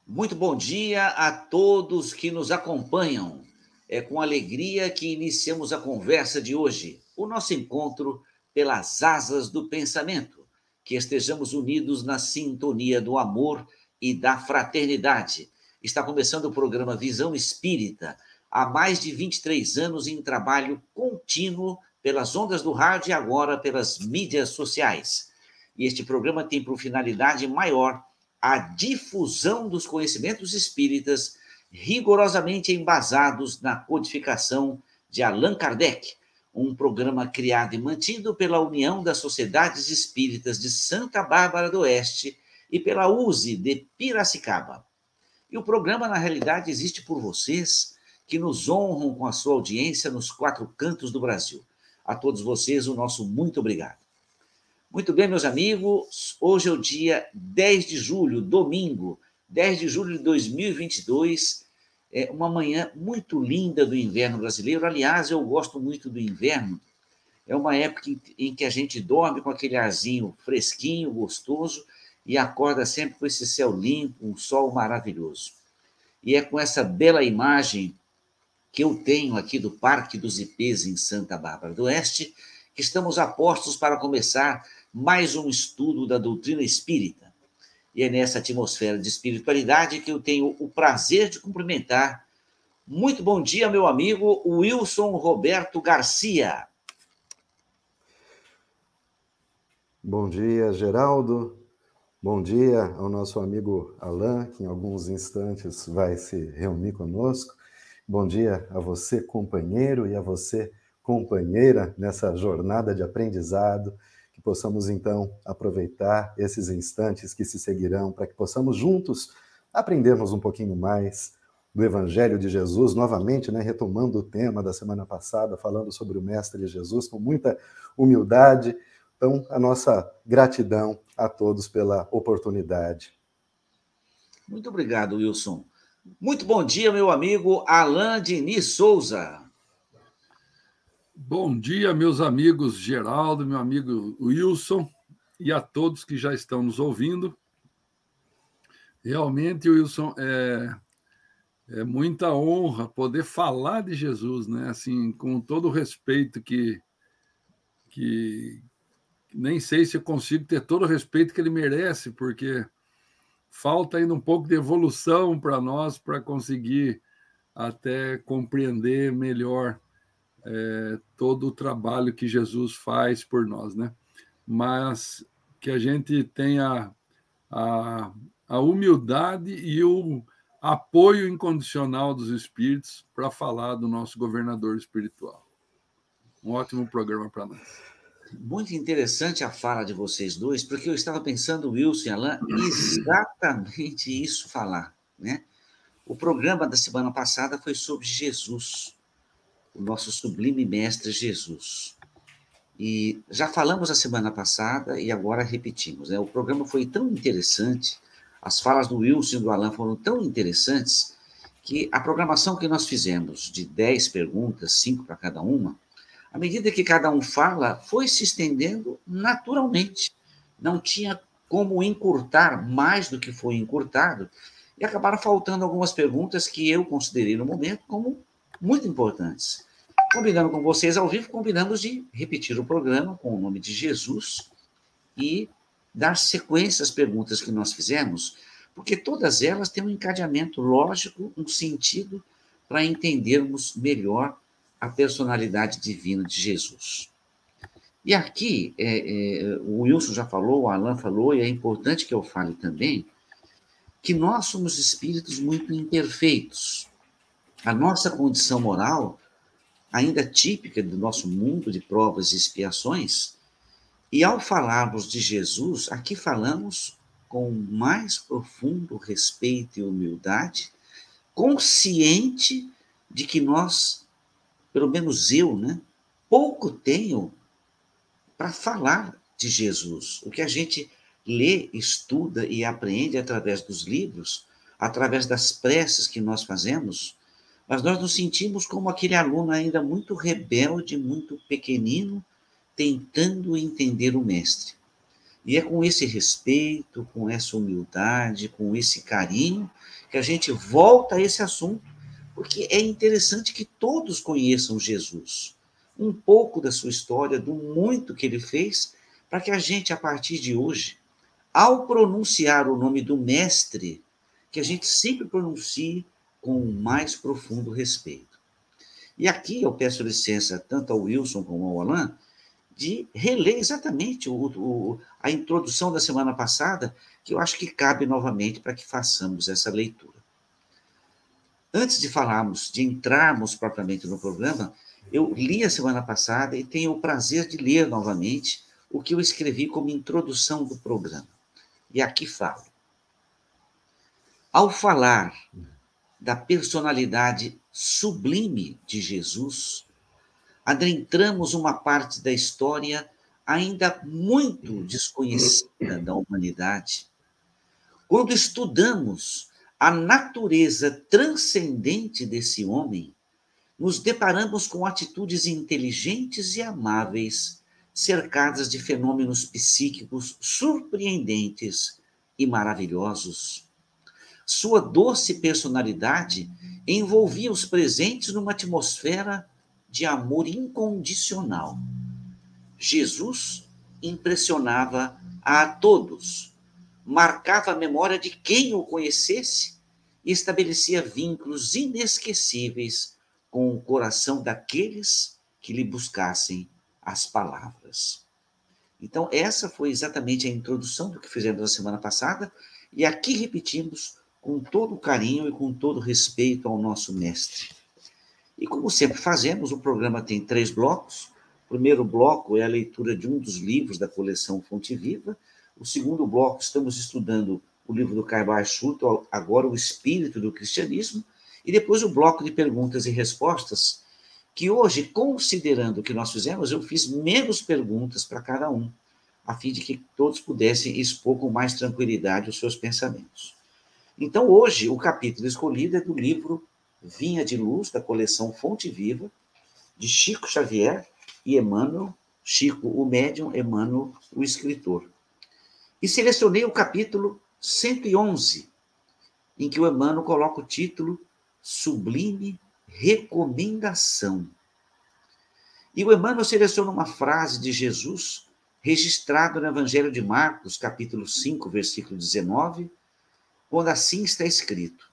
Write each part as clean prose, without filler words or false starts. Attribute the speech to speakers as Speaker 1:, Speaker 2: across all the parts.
Speaker 1: Muito bom dia a todos que nos acompanham. É com alegria que iniciamos a conversa de hoje, o nosso encontro pelas asas do pensamento, que estejamos unidos na sintonia do amor e da fraternidade. Está começando o programa Visão Espírita, há mais de 23 anos em trabalho contínuo pelas ondas do rádio e agora pelas mídias sociais. E este programa tem por finalidade maior a difusão dos conhecimentos espíritas rigorosamente embasados na codificação de Allan Kardec, um programa criado e mantido pela União das Sociedades Espíritas de Santa Bárbara do Oeste e pela USE de Piracicaba. E o programa, na realidade, existe por vocês que nos honram com a sua audiência nos 4 cantos do Brasil. A todos vocês, o nosso muito obrigado. Muito bem, meus amigos, hoje é o dia 10 de julho, domingo, 10 de julho de 2022, é uma manhã muito linda do inverno brasileiro. Aliás, eu gosto muito do inverno, é uma época em que a gente dorme com aquele arzinho fresquinho, gostoso, e acorda sempre com esse céu limpo, um sol maravilhoso. E é com essa bela imagem que eu tenho aqui do Parque dos Ipês, em Santa Bárbara do Oeste, que estamos a postos para começar mais um estudo da doutrina espírita. E é nessa atmosfera de espiritualidade que eu tenho o prazer de cumprimentar. Muito bom dia, meu amigo Wilson Roberto Garcia.
Speaker 2: Bom dia, Geraldo. Bom dia ao nosso amigo Allan, que em alguns instantes vai se reunir conosco. Bom dia a você, companheiro, e a você, companheira, nessa jornada de aprendizado, que possamos, então, aproveitar esses instantes que se seguirão para que possamos juntos aprendermos um pouquinho mais do Evangelho de Jesus, novamente, retomando o tema da semana passada, falando sobre o Mestre Jesus, com muita humildade. Então, a nossa gratidão a todos pela oportunidade.
Speaker 1: Muito obrigado, Wilson. Muito bom dia, meu amigo Alain Diniz Souza.
Speaker 3: Bom dia, meus amigos Geraldo, meu amigo Wilson, e a todos que já estão nos ouvindo. Realmente, Wilson, é muita honra poder falar de Jesus, né? Assim, com todo o respeito que nem sei se eu consigo ter todo o respeito que ele merece, porque falta ainda um pouco de evolução para nós, para conseguir até compreender melhor todo o trabalho que Jesus faz por nós, né? Mas que a gente tenha a humildade e o apoio incondicional dos espíritos para falar do nosso governador espiritual. Um ótimo programa para nós.
Speaker 1: Muito interessante a fala de vocês dois, porque eu estava pensando, Wilson e Alain, exatamente isso falar, né? O programa da semana passada foi sobre Jesus, o nosso sublime mestre Jesus. E já falamos a semana passada e agora repetimos, né? O programa foi tão interessante, as falas do Wilson e do Alain foram tão interessantes, que a programação que nós fizemos de 10 perguntas, 5 para cada uma, à medida que cada um fala, foi se estendendo naturalmente. Não tinha como encurtar mais do que foi encurtado, e acabaram faltando algumas perguntas que eu considerei no momento como muito importantes. Combinando com vocês ao vivo, combinamos de repetir o programa com o nome de Jesus e dar sequência às perguntas que nós fizemos, porque todas elas têm um encadeamento lógico, um sentido para entendermos melhor a personalidade divina de Jesus. E aqui, o Wilson já falou, o Alain falou, e é importante que eu fale também, que nós somos espíritos muito imperfeitos. A nossa condição moral, ainda típica do nosso mundo de provas e expiações, e ao falarmos de Jesus, aqui falamos com o mais profundo respeito e humildade, consciente de que nós, pelo menos eu, pouco tenho para falar de Jesus. O que a gente lê, estuda e aprende através dos livros, através das preces que nós fazemos, mas nós nos sentimos como aquele aluno ainda muito rebelde, muito pequenino, tentando entender o mestre. E é com esse respeito, com essa humildade, com esse carinho, que a gente volta a esse assunto, porque é interessante que todos conheçam Jesus, um pouco da sua história, do muito que ele fez, para que a gente, a partir de hoje, ao pronunciar o nome do Mestre, que a gente sempre pronuncie com o mais profundo respeito. E aqui eu peço licença tanto ao Wilson como ao Alain, de reler exatamente a introdução da semana passada, que eu acho que cabe novamente para que façamos essa leitura. Antes de falarmos, de entrarmos propriamente no programa, eu li a semana passada e tenho o prazer de ler novamente o que eu escrevi como introdução do programa. E aqui falo. Ao falar da personalidade sublime de Jesus, adentramos uma parte da história ainda muito desconhecida da humanidade. Quando estudamos a natureza transcendente desse homem, nos deparamos com atitudes inteligentes e amáveis, cercadas de fenômenos psíquicos surpreendentes e maravilhosos. Sua doce personalidade envolvia os presentes numa atmosfera de amor incondicional. Jesus impressionava a todos, marcava a memória de quem o conhecesse e estabelecia vínculos inesquecíveis com o coração daqueles que lhe buscassem as palavras. Então, essa foi exatamente a introdução do que fizemos na semana passada, e aqui repetimos com todo carinho e com todo respeito ao nosso mestre. E como sempre fazemos, o programa tem 3 blocos. O primeiro bloco é a leitura de um dos livros da coleção Fonte Viva. O segundo bloco, estamos estudando o livro do Carvalho Schulte, agora o Espírito do Cristianismo. E depois o bloco de perguntas e respostas, que hoje, considerando o que nós fizemos, eu fiz menos perguntas para cada um, a fim de que todos pudessem expor com mais tranquilidade os seus pensamentos. Então, hoje, o capítulo escolhido é do livro Vinha de Luz, da coleção Fonte Viva, de Chico Xavier e Emmanuel, Chico o médium, Emmanuel o escritor. E selecionei o capítulo 111, em que o Emmanuel coloca o título Sublime Recomendação. E o Emmanuel seleciona uma frase de Jesus, registrada no Evangelho de Marcos, capítulo 5, versículo 19, quando assim está escrito: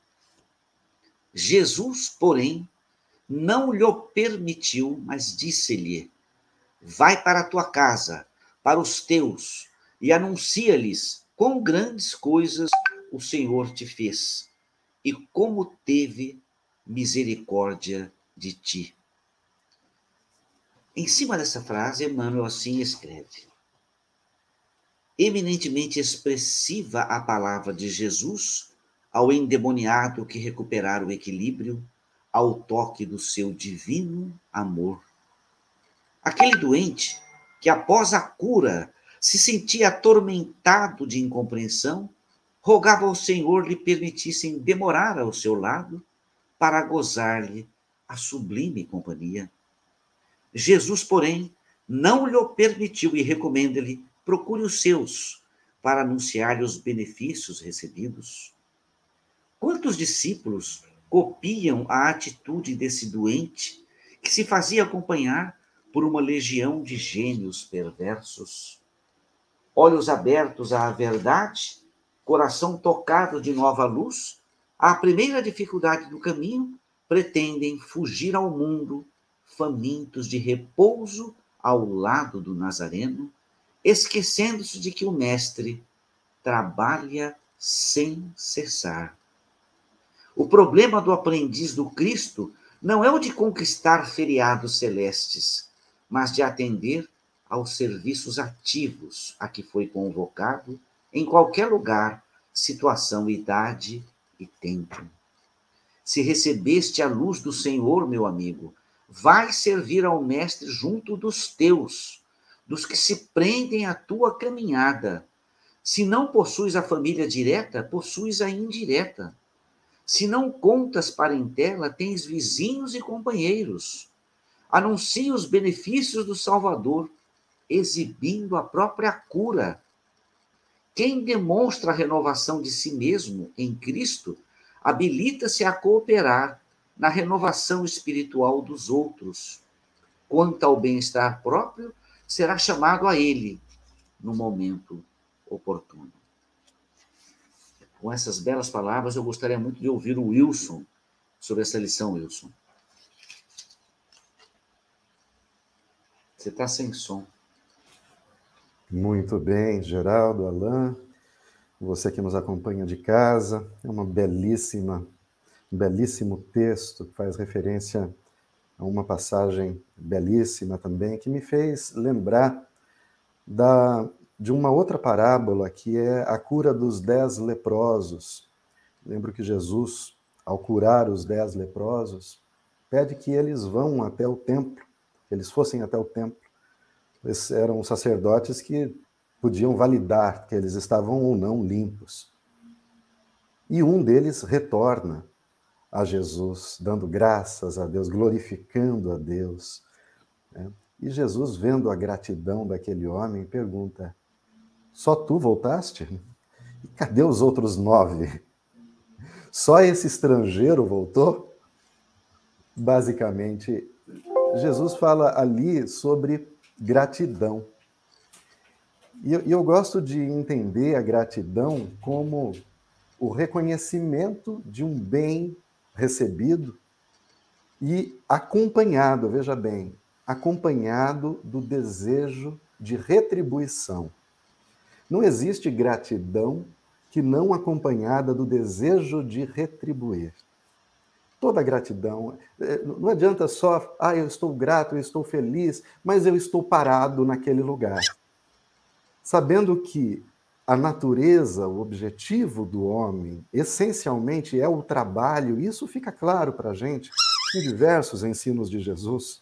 Speaker 1: Jesus, porém, não lhe permitiu, mas disse-lhe: vai para a tua casa, para os teus, e anuncia-lhes quão grandes coisas o Senhor te fez, e como teve misericórdia de ti. Em cima dessa frase, Emmanuel assim escreve: eminentemente expressiva a palavra de Jesus ao endemoniado que recuperar o equilíbrio ao toque do seu divino amor. Aquele doente que, após a cura, se sentia atormentado de incompreensão, rogava ao Senhor lhe permitissem demorar ao seu lado para gozar-lhe a sublime companhia. Jesus, porém, não lhe permitiu e recomenda-lhe: procure os seus, para anunciar-lhe os benefícios recebidos. Quantos discípulos copiam a atitude desse doente que se fazia acompanhar por uma legião de gênios perversos? Olhos abertos à verdade, coração tocado de nova luz, à primeira dificuldade do caminho, pretendem fugir ao mundo, famintos de repouso ao lado do Nazareno, esquecendo-se de que o Mestre trabalha sem cessar. O problema do aprendiz do Cristo não é o de conquistar feriados celestes, mas de atender aos serviços ativos a que foi convocado em qualquer lugar, situação, idade e tempo. Se recebeste a luz do Senhor, meu amigo, vai servir ao Mestre junto dos teus, dos que se prendem à tua caminhada. Se não possuis a família direta, possuis a indireta. Se não contas parentela, tens vizinhos e companheiros. Anuncia os benefícios do Salvador, exibindo a própria cura. Quem demonstra a renovação de si mesmo em Cristo habilita-se a cooperar na renovação espiritual dos outros. Quanto ao bem-estar próprio, será chamado a ele no momento oportuno. Com essas belas palavras, eu gostaria muito de ouvir o Wilson sobre essa lição, Wilson. Você está sem som.
Speaker 2: Muito bem, Geraldo, Alain, você que nos acompanha de casa, é um belíssimo texto que faz referência a uma passagem belíssima também, que me fez lembrar de uma outra parábola, que é a cura dos 10 leprosos. Lembro que Jesus, ao curar os 10 leprosos, pede que eles vão até o templo, que eles fossem até o templo. Eles eram sacerdotes que podiam validar que eles estavam ou não limpos. E um deles retorna a Jesus, dando graças a Deus, glorificando a Deus, né? E Jesus, vendo a gratidão daquele homem, pergunta: só tu voltaste? E cadê os outros 9? Só esse estrangeiro voltou? Basicamente, Jesus fala ali sobre gratidão. E eu gosto de entender a gratidão como o reconhecimento de um bem recebido e acompanhado, veja bem, acompanhado do desejo de retribuição. Não existe gratidão que não acompanhada do desejo de retribuir. Toda gratidão, não adianta só, eu estou grato, eu estou feliz, mas eu estou parado naquele lugar. Sabendo que a natureza, o objetivo do homem, essencialmente é o trabalho, isso fica claro para a gente em diversos ensinos de Jesus.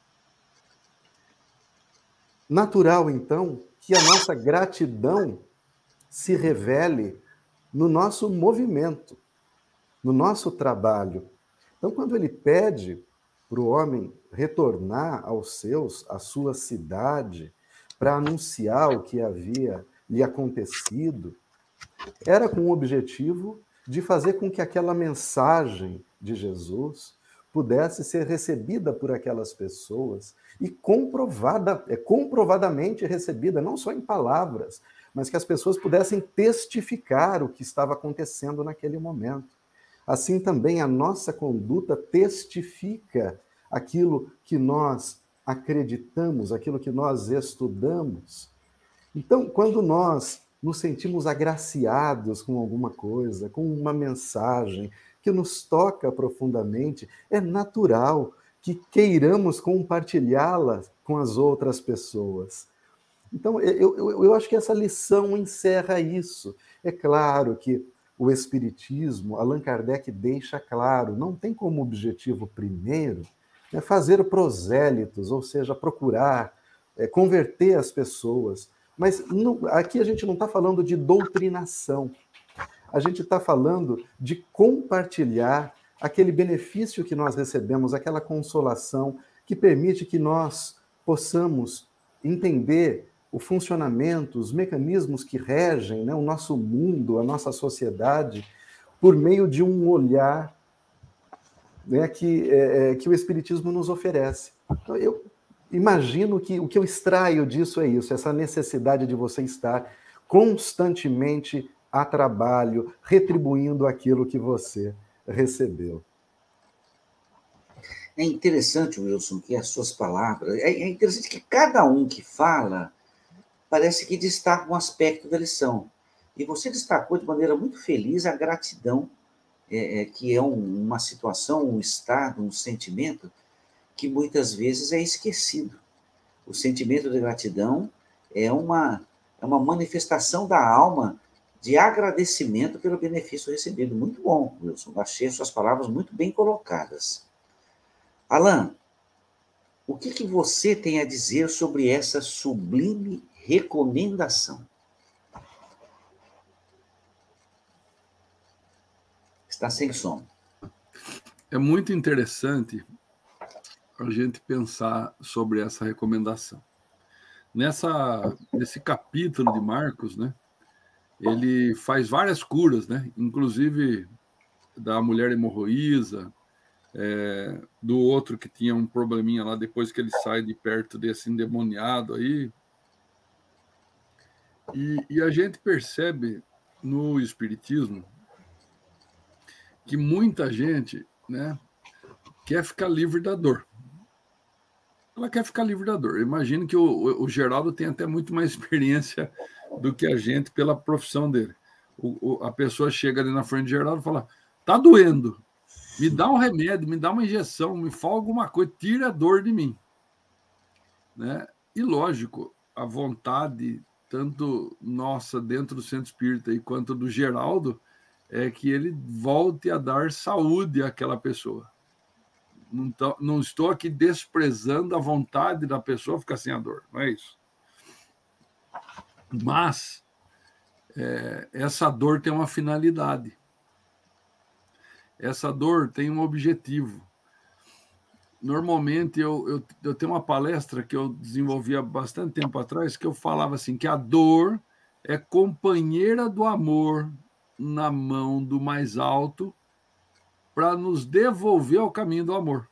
Speaker 2: Natural, então, que a nossa gratidão se revele no nosso movimento, no nosso trabalho. Então, quando ele pede para o homem retornar à sua cidade, para anunciar o que havia lhe acontecido, era com o objetivo de fazer com que aquela mensagem de Jesus pudesse ser recebida por aquelas pessoas e comprovadamente recebida, não só em palavras, mas que as pessoas pudessem testificar o que estava acontecendo naquele momento. Assim também a nossa conduta testifica aquilo que nós acreditamos, aquilo que nós estudamos. Então, quando nós nos sentimos agraciados com alguma coisa, com uma mensagem que nos toca profundamente, é natural que queiramos compartilhá-la com as outras pessoas. Então, eu acho que essa lição encerra isso. É claro que o Espiritismo, Allan Kardec deixa claro, não tem como objetivo primeiro fazer prosélitos, ou seja, procurar converter as pessoas. Mas aqui a gente não está falando de doutrinação, a gente está falando de compartilhar aquele benefício que nós recebemos, aquela consolação que permite que nós possamos entender o funcionamento, os mecanismos que regem, né, o nosso mundo, a nossa sociedade, por meio de um olhar, né, que o Espiritismo nos oferece. Então, eu imagino que o que eu extraio disso é isso, essa necessidade de você estar constantemente a trabalho, retribuindo aquilo que você recebeu.
Speaker 1: É interessante, Wilson, que as suas palavras... É interessante que cada um que fala parece que destaca um aspecto da lição. E você destacou de maneira muito feliz a gratidão, que é uma situação, um estado, um sentimento que muitas vezes é esquecido. O sentimento de gratidão é uma manifestação da alma de agradecimento pelo benefício recebido. Muito bom, Wilson. Achei suas palavras muito bem colocadas. Alain, o que você tem a dizer sobre essa sublime recomendação? Está sem som.
Speaker 3: É muito interessante a gente pensar sobre essa recomendação. Nesse capítulo de Marcos, né, ele faz várias curas, né? Inclusive da mulher hemorroísa, do outro que tinha um probleminha lá depois que ele sai de perto desse endemoniado aí. E a gente percebe no Espiritismo que muita gente, né, quer ficar livre da dor. Ela quer ficar livre da dor. Eu imagino que o Geraldo tem até muito mais experiência do que a gente pela profissão dele. A pessoa chega ali na frente do Geraldo e fala: tá doendo, me dá um remédio, me dá uma injeção, me fala alguma coisa, tira a dor de mim. Né? E, lógico, a vontade, tanto nossa dentro do Centro Espírita quanto do Geraldo, é que ele volte a dar saúde àquela pessoa. Não estou aqui desprezando a vontade da pessoa ficar sem a dor, não é isso. Mas essa dor tem uma finalidade. Essa dor tem um objetivo. Normalmente, eu tenho uma palestra que eu desenvolvi há bastante tempo atrás, que eu falava assim, que a dor é companheira do amor na mão do mais alto para nos devolver ao caminho do amor.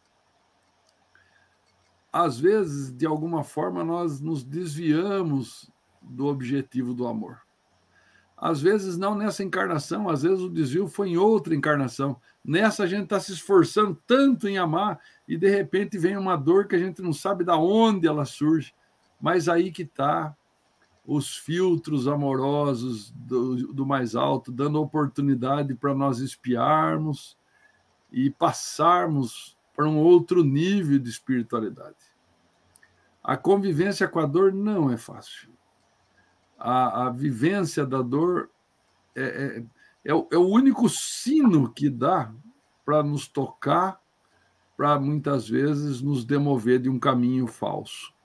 Speaker 3: Às vezes, de alguma forma, nós nos desviamos do objetivo do amor. Às vezes, não nessa encarnação, às vezes o desvio foi em outra encarnação. Nessa, a gente está se esforçando tanto em amar e, de repente, vem uma dor que a gente não sabe de onde ela surge. Mas aí que está os filtros amorosos do mais alto, dando oportunidade para nós espiarmos e passarmos para um outro nível de espiritualidade. A convivência com a dor não é fácil. A vivência da dor é o único sino que dá para nos tocar, para muitas vezes nos demover de um caminho falso.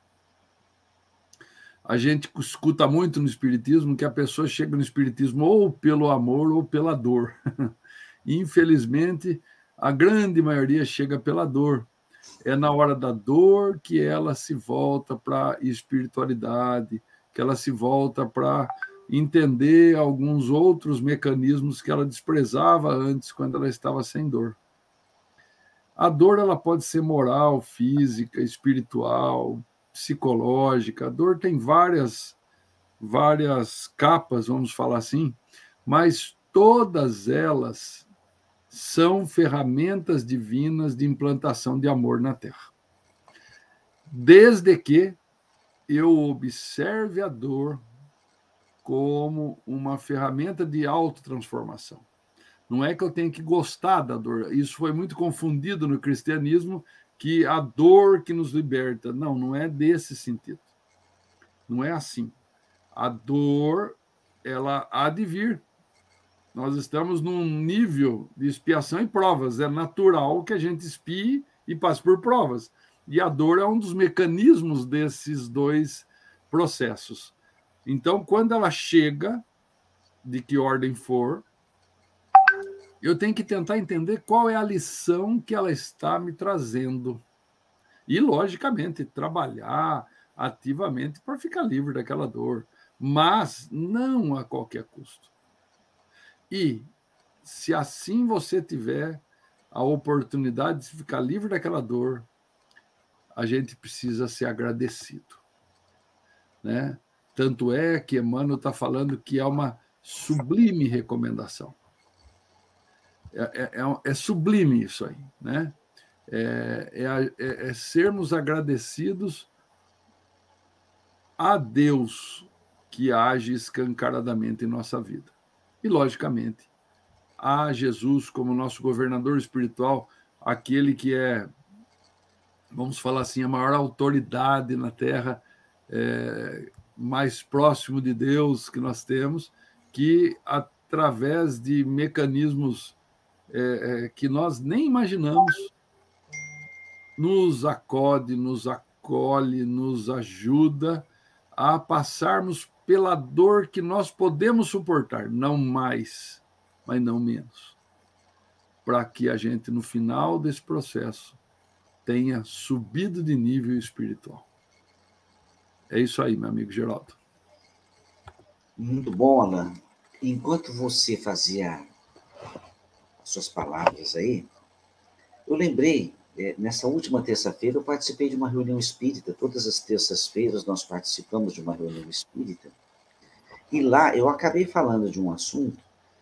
Speaker 3: A gente escuta muito no Espiritismo que a pessoa chega no Espiritismo ou pelo amor ou pela dor. Infelizmente, a grande maioria chega pela dor. É na hora da dor que ela se volta para a espiritualidade, que ela se volta para entender alguns outros mecanismos que ela desprezava antes, quando ela estava sem dor. A dor ela pode ser moral, física, espiritual, psicológica. A dor tem várias capas, vamos falar assim, mas todas elas são ferramentas divinas de implantação de amor na Terra. Desde que eu observe a dor como uma ferramenta de autotransformação. Não é que eu tenho que gostar da dor. Isso foi muito confundido no cristianismo, que a dor que nos liberta. Não, não é desse sentido. Não é assim. A dor, ela há de vir. Nós estamos num nível de expiação e provas. É natural que a gente espie e passe por provas. E a dor é um dos mecanismos desses dois processos. Então, quando ela chega, de que ordem for, eu tenho que tentar entender qual é a lição que ela está me trazendo. E, logicamente, trabalhar ativamente para ficar livre daquela dor, mas não a qualquer custo. E, se assim você tiver a oportunidade de ficar livre daquela dor, a gente precisa ser agradecido. Né? Tanto é que Emmanuel está falando que é uma sublime recomendação. É sublime isso aí, né? É sermos agradecidos a Deus que age escancaradamente em nossa vida. E, logicamente, a Jesus como nosso governador espiritual, aquele que é, vamos falar assim, a maior autoridade na Terra, mais próximo de Deus que nós temos, que através de mecanismos que nós nem imaginamos, nos acode, nos acolhe, nos ajuda a passarmos pela dor que nós podemos suportar, não mais, mas não menos, para que a gente, no final desse processo, tenha subido de nível espiritual. É isso aí, meu amigo Geraldo.
Speaker 1: Muito bom, Alain. Enquanto você fazia suas palavras aí, eu lembrei, nessa última terça-feira, eu participei de uma reunião espírita. Todas as terças-feiras nós participamos de uma reunião espírita. E lá eu acabei falando de um assunto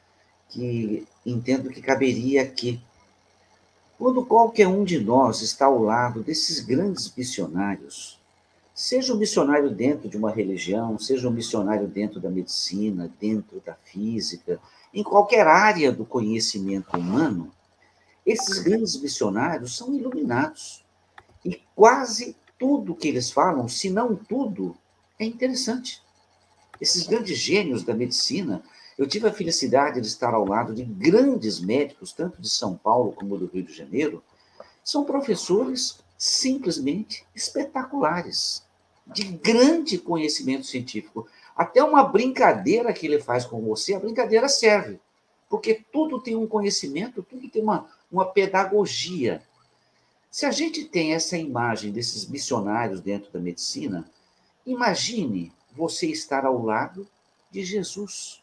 Speaker 1: que entendo que caberia aqui. Quando qualquer um de nós está ao lado desses grandes missionários, seja um missionário dentro de uma religião, seja um missionário dentro da medicina, dentro da física, em qualquer área do conhecimento humano, esses grandes missionários são iluminados. E quase tudo que eles falam, se não tudo, é interessante. Esses grandes gênios da medicina, eu tive a felicidade de estar ao lado de grandes médicos, tanto de São Paulo como do Rio de Janeiro, são professores simplesmente espetaculares, de grande conhecimento científico. Até uma brincadeira que ele faz com você, a brincadeira serve, porque tudo tem um conhecimento, tudo tem uma pedagogia. Se a gente tem essa imagem desses missionários dentro da medicina, imagine você estar ao lado de Jesus.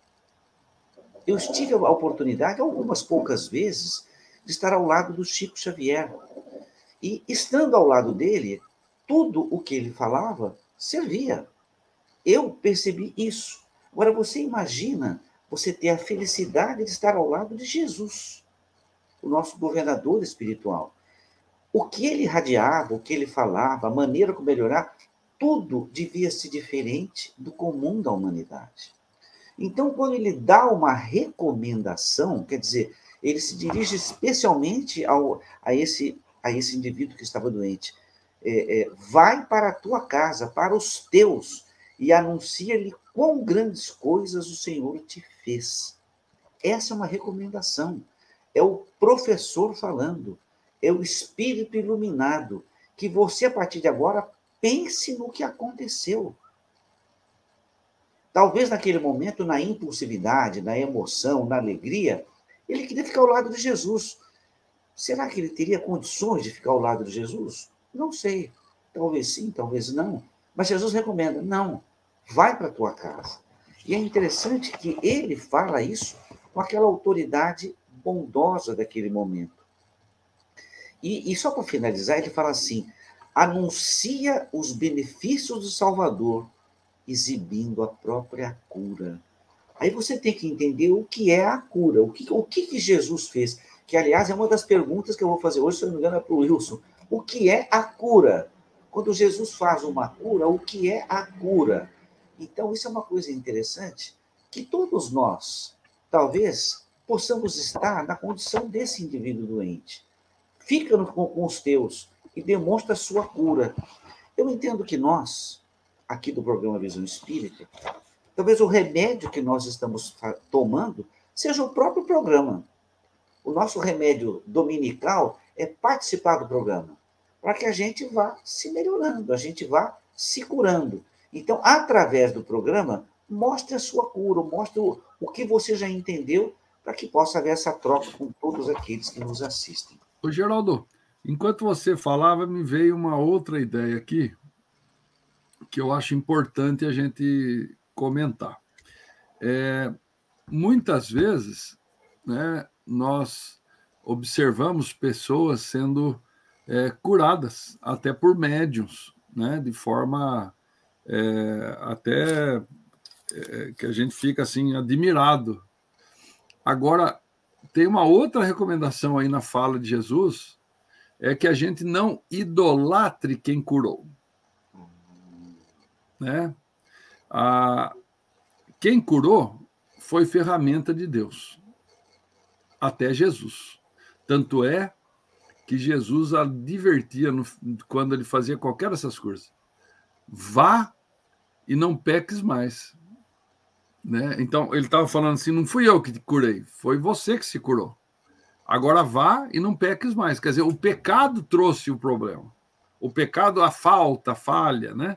Speaker 1: Eu tive a oportunidade, algumas poucas vezes, de estar ao lado do Chico Xavier. E, estando ao lado dele, tudo o que ele falava servia. Eu percebi isso. Agora, você imagina você ter a felicidade de estar ao lado de Jesus, o nosso governador espiritual. O que ele radiava, o que ele falava, a maneira como melhorar, tudo devia ser diferente do comum da humanidade. Então, quando ele dá uma recomendação, quer dizer, ele se dirige especialmente a esse indivíduo que estava doente. Vai para a tua casa, para os teus, e anuncia-lhe quão grandes coisas o Senhor te fez. Essa é uma recomendação. É o professor falando, é o Espírito iluminado, que você, a partir de agora, pense no que aconteceu. Talvez naquele momento, na impulsividade, na emoção, na alegria, ele queria ficar ao lado de Jesus. Será que ele teria condições de ficar ao lado de Jesus? Não sei. Talvez sim, talvez não. Mas Jesus recomenda, não, vai para a tua casa. E é interessante que ele fala isso com aquela autoridade bondosa daquele momento. E só para finalizar, ele fala assim, anuncia os benefícios do Salvador, exibindo a própria cura. Aí você tem que entender o que é a cura, o que Jesus fez, que, aliás, é uma das perguntas que eu vou fazer hoje, se eu não me engano, é para o Wilson. O que é a cura? Quando Jesus faz uma cura, o que é a cura? Então, isso é uma coisa interessante, que todos nós, talvez, possamos estar na condição desse indivíduo doente. Fica com os teus e demonstra a sua cura. Eu entendo que nós, aqui do programa Visão Espírita, talvez o remédio que nós estamos tomando seja o próprio programa. O nosso remédio dominical é participar do programa, para que a gente vá se melhorando, a gente vá se curando. Então, através do programa, mostre a sua cura, mostre o que você já entendeu, para que possa haver essa troca com todos aqueles que nos assistem.
Speaker 3: Ô, Geraldo, enquanto você falava, me veio uma outra ideia aqui, que eu acho importante a gente comentar. Muitas vezes, né, nós observamos pessoas sendo curadas, até por médiuns, né, de forma até que a gente fica assim, admirado. Agora, tem uma outra recomendação aí na fala de Jesus, é que a gente não idolatre quem curou. Né? Quem curou foi ferramenta de Deus, até Jesus. Tanto é que Jesus advertia quando ele fazia qualquer dessas coisas. Vá e não peques mais. Né? Então, ele estava falando assim, não fui eu que te curei, foi você que se curou. Agora vá e não peques mais. Quer dizer, o pecado trouxe o problema. O pecado, a falta, a falha, né?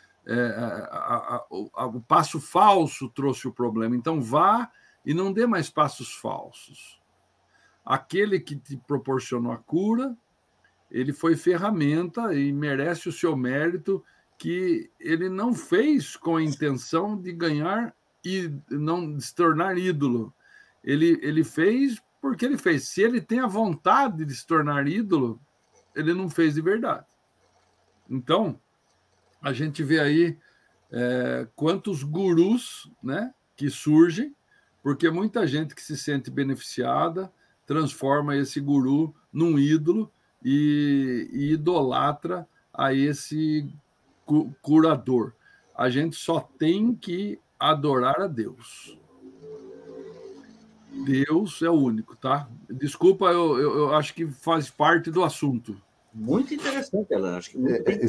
Speaker 3: O passo falso trouxe o problema. Então, vá e não dê mais passos falsos. Aquele que te proporcionou a cura, ele foi ferramenta e merece o seu mérito, que ele não fez com a intenção de ganhar e não de se tornar ídolo. Ele fez porque ele fez. Se ele tem a vontade de se tornar ídolo, ele não fez de verdade. Então, a gente vê aí quantos gurus, né, que surgem, porque muita gente que se sente beneficiada transforma esse guru num ídolo e idolatra a esse curador. A gente só tem que adorar a Deus. Deus é o único, tá? Desculpa, eu acho que faz parte do assunto.
Speaker 1: Muito interessante, Alan. Acho que muito bem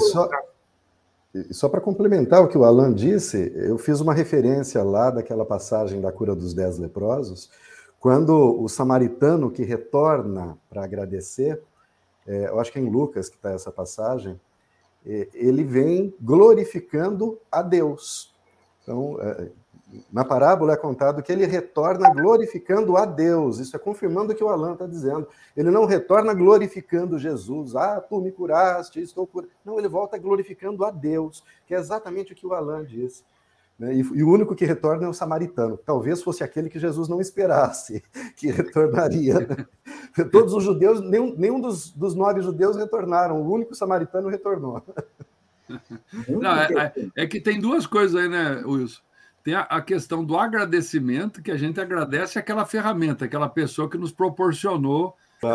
Speaker 2: só para complementar o que o Alan disse, eu fiz uma referência lá daquela passagem da cura dos 10 leprosos, quando o samaritano que retorna para agradecer, eu acho que é em Lucas que está essa passagem, ele vem glorificando a Deus. Então, na parábola é contado que ele retorna glorificando a Deus. Isso é confirmando o que o Alan está dizendo. Ele não retorna glorificando Jesus. Ah, tu me curaste, estou curado. Não, ele volta glorificando a Deus, que é exatamente o que o Alan disse. E o único que retorna é o samaritano. Talvez fosse aquele que Jesus não esperasse, que retornaria. Todos os judeus, nenhum dos 9 judeus retornaram. O único samaritano retornou.
Speaker 3: Não, é que tem duas coisas aí, né, Wilson? Tem a questão do agradecimento, que a gente agradece aquela ferramenta, aquela pessoa que nos proporcionou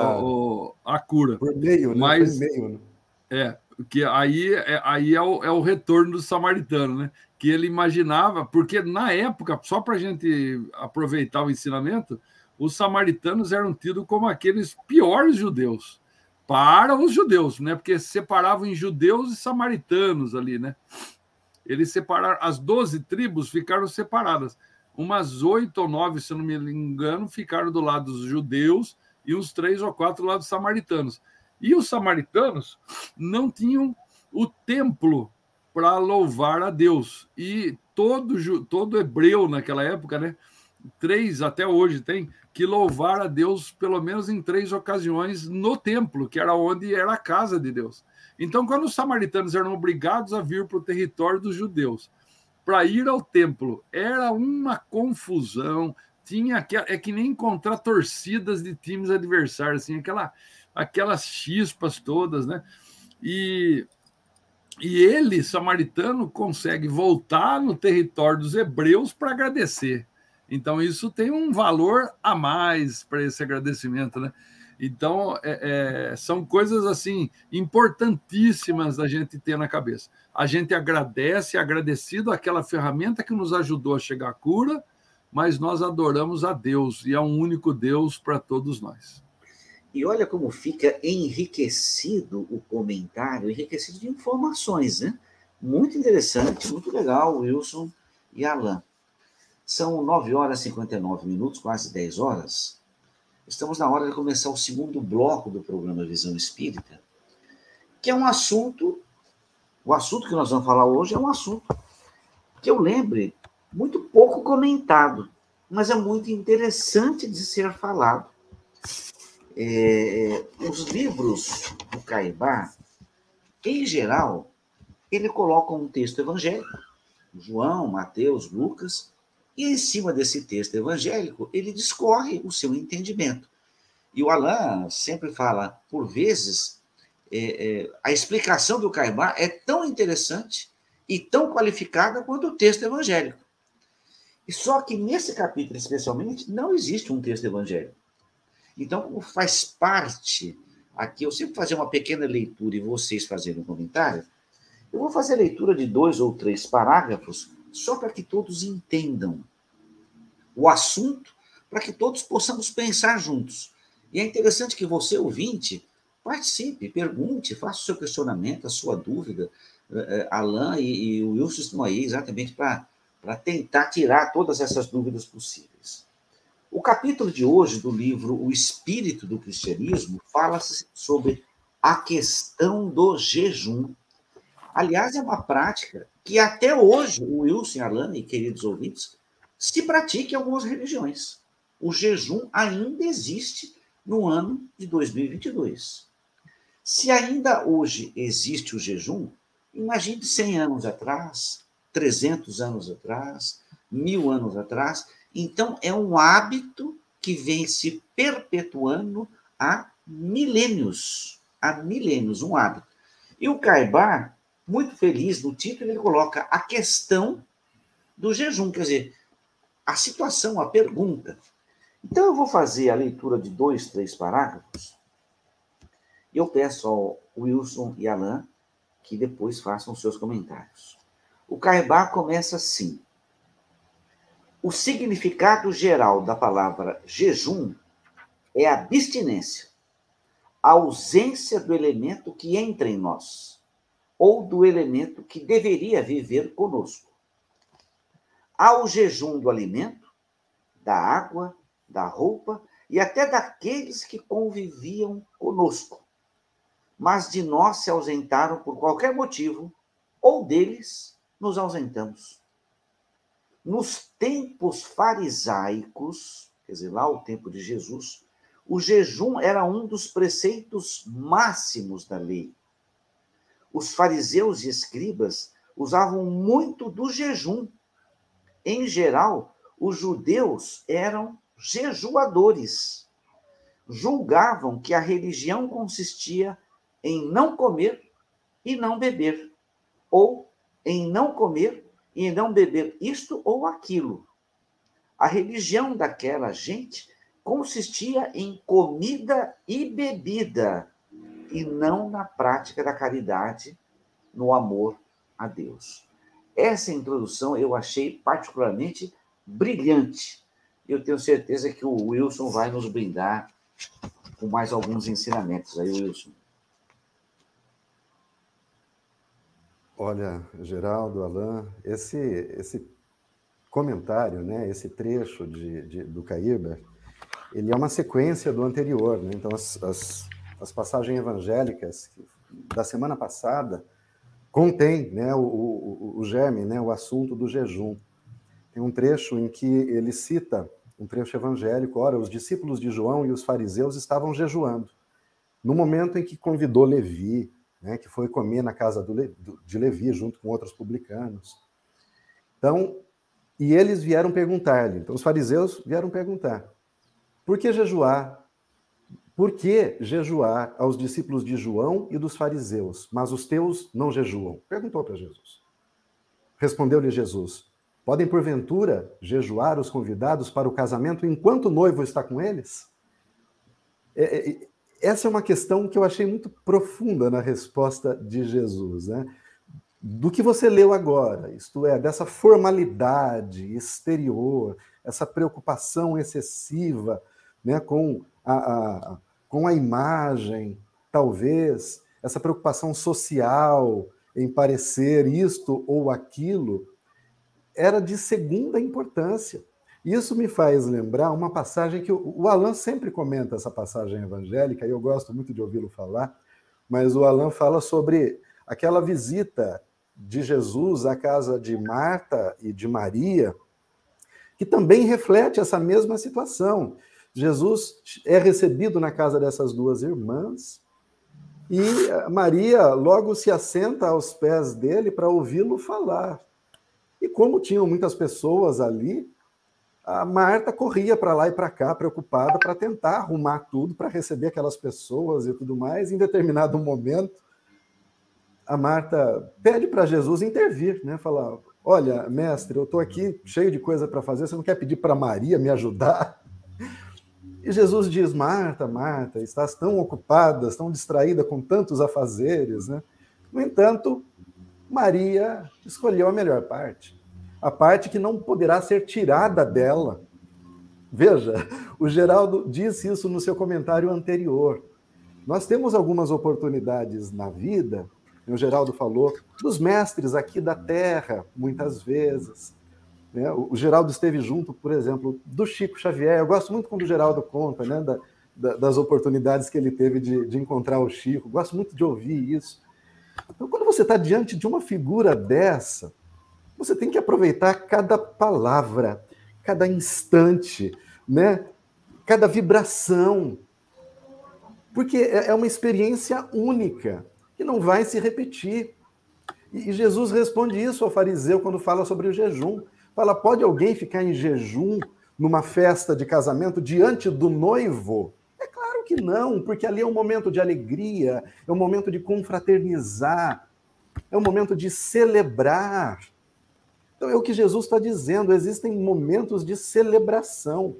Speaker 3: a cura.
Speaker 2: Por meio, né?
Speaker 3: Mas,
Speaker 2: por meio, né?
Speaker 3: Que aí é o retorno do samaritano, né? Que ele imaginava, porque na época, só para a gente aproveitar o ensinamento, os samaritanos eram tidos como aqueles piores judeus, para os judeus, né? Porque separavam em judeus e samaritanos ali, né? Eles separaram, as 12 tribos ficaram separadas. Umas 8 ou 9, se eu não me engano, ficaram do lado dos judeus e uns 3 ou 4 do lado dos samaritanos. E os samaritanos não tinham o templo para louvar a Deus. E todo hebreu naquela época, né? 3 até hoje tem, que louvar a Deus pelo menos em 3 ocasiões no templo, que era onde era a casa de Deus. Então, quando os samaritanos eram obrigados a vir para o território dos judeus para ir ao templo, era uma confusão. É que nem encontrar torcidas de times adversários, assim, aquelas chispas todas, né? E ele, samaritano, consegue voltar no território dos hebreus para agradecer. Então, isso tem um valor a mais para esse agradecimento, né? Então, são coisas assim importantíssimas da gente ter na cabeça. A gente agradece, é agradecido àquela ferramenta que nos ajudou a chegar à cura, mas nós adoramos a Deus, e é um único Deus para todos nós.
Speaker 1: E olha como fica enriquecido o comentário, enriquecido de informações, né? Muito interessante, muito legal, Wilson e Alan. São 9h59, quase 10 horas. Estamos na hora de começar o segundo bloco do programa Visão Espírita, que é um assunto, o assunto que nós vamos falar hoje é um assunto que eu lembre muito pouco comentado, mas é muito interessante de ser falado. Os livros do Caibá, em geral, ele coloca um texto evangélico, João, Mateus, Lucas, e em cima desse texto evangélico, ele discorre o seu entendimento. E o Alan sempre fala, por vezes, a explicação do Caibá é tão interessante e tão qualificada quanto o texto evangélico. E só que nesse capítulo, especialmente, não existe um texto evangélico. Então, como faz parte, aqui eu sempre fazer uma pequena leitura e vocês fazerem um comentário, eu vou fazer a leitura de 2 ou 3 parágrafos, só para que todos entendam o assunto, para que todos possamos pensar juntos. E é interessante que você, ouvinte, participe, pergunte, faça o seu questionamento, a sua dúvida. Alan e o Wilson estão aí exatamente para tentar tirar todas essas dúvidas possíveis. O capítulo de hoje do livro O Espírito do Cristianismo fala-se sobre a questão do jejum. Aliás, é uma prática que até hoje o Wilson, Alan e queridos ouvintes se pratica em algumas religiões. O jejum ainda existe no ano de 2022. Se ainda hoje existe o jejum, imagine 100 anos atrás, 300 anos atrás, 1000 anos atrás. Então, é um hábito que vem se perpetuando há milênios, um hábito. E o Caibar, muito feliz no título, ele coloca a questão do jejum, quer dizer, a situação, a pergunta. Então, eu vou fazer a leitura de 2, 3 parágrafos. Eu peço ao Wilson e Alain que depois façam seus comentários. O Caibar começa assim. O significado geral da palavra jejum é abstinência, a ausência do elemento que entra em nós, ou do elemento que deveria viver conosco. Há o jejum do alimento, da água, da roupa e até daqueles que conviviam conosco, mas de nós se ausentaram por qualquer motivo, ou deles nos ausentamos. Nos tempos farisaicos, quer dizer, lá o tempo de Jesus, o jejum era um dos preceitos máximos da lei. Os fariseus e escribas usavam muito do jejum. Em geral, os judeus eram jejuadores. Julgavam que a religião consistia em não comer e não beber, ou em não comer e não beber isto ou aquilo. A religião daquela gente consistia em comida e bebida, e não na prática da caridade, no amor a Deus. Essa introdução eu achei particularmente brilhante. Eu tenho certeza que o Wilson vai nos brindar com mais alguns ensinamentos. Aí, Wilson.
Speaker 2: Olha, Geraldo, Alain, esse comentário, né, esse trecho do Caibar, ele é uma sequência do anterior, né? Então, as passagens evangélicas da semana passada contém, né, o germe, né, o assunto do jejum. Tem um trecho em que ele cita, um trecho evangélico, ora, os discípulos de João e os fariseus estavam jejuando. No momento em que convidou Levi, né, que foi comer na casa de Levi, junto com outros publicanos. Então, e eles vieram perguntar-lhe, então os fariseus vieram perguntar, por que jejuar? Por que jejuar aos discípulos de João e dos fariseus, mas os teus não jejuam? Perguntou para Jesus. Respondeu-lhe Jesus, podem porventura jejuar os convidados para o casamento enquanto o noivo está com eles? Essa é uma questão que eu achei muito profunda na resposta de Jesus, né? Do que você leu agora, isto é, dessa formalidade exterior, essa preocupação excessiva, né, com a imagem, talvez, essa preocupação social em parecer isto ou aquilo, era de segunda importância. Isso me faz lembrar uma passagem que o Alain sempre comenta, essa passagem evangélica, e eu gosto muito de ouvi-lo falar, mas o Alain fala sobre aquela visita de Jesus à casa de Marta e de Maria, que também reflete essa mesma situação. Jesus é recebido na casa dessas duas irmãs e Maria logo se assenta aos pés dele para ouvi-lo falar. E como tinham muitas pessoas ali, a Marta corria para lá e para cá, preocupada para tentar arrumar tudo para receber aquelas pessoas e tudo mais. Em determinado momento, a Marta pede para Jesus intervir, né? Falar, olha, mestre, eu estou aqui cheio de coisa para fazer, você não quer pedir para Maria me ajudar? E Jesus diz, Marta, Marta, estás tão ocupada, tão distraída com tantos afazeres, né? No entanto, Maria escolheu a melhor parte, a parte que não poderá ser tirada dela. Veja, o Geraldo disse isso no seu comentário anterior. Nós temos algumas oportunidades na vida, o Geraldo falou, dos mestres aqui da Terra, muitas vezes. Né? O Geraldo esteve junto, por exemplo, do Chico Xavier. Eu gosto muito quando o Geraldo conta, né, das oportunidades que ele teve de encontrar o Chico. Gosto muito de ouvir isso. Então, quando você está diante de uma figura dessa, você tem que aproveitar cada palavra, cada instante, né? Cada vibração, porque é uma experiência única, que não vai se repetir. E Jesus responde isso ao fariseu quando fala sobre o jejum. Fala, pode alguém ficar em jejum numa festa de casamento diante do noivo? É claro que não, porque ali é um momento de alegria, é um momento de confraternizar, é um momento de celebrar. Então é o que Jesus está dizendo, existem momentos de celebração.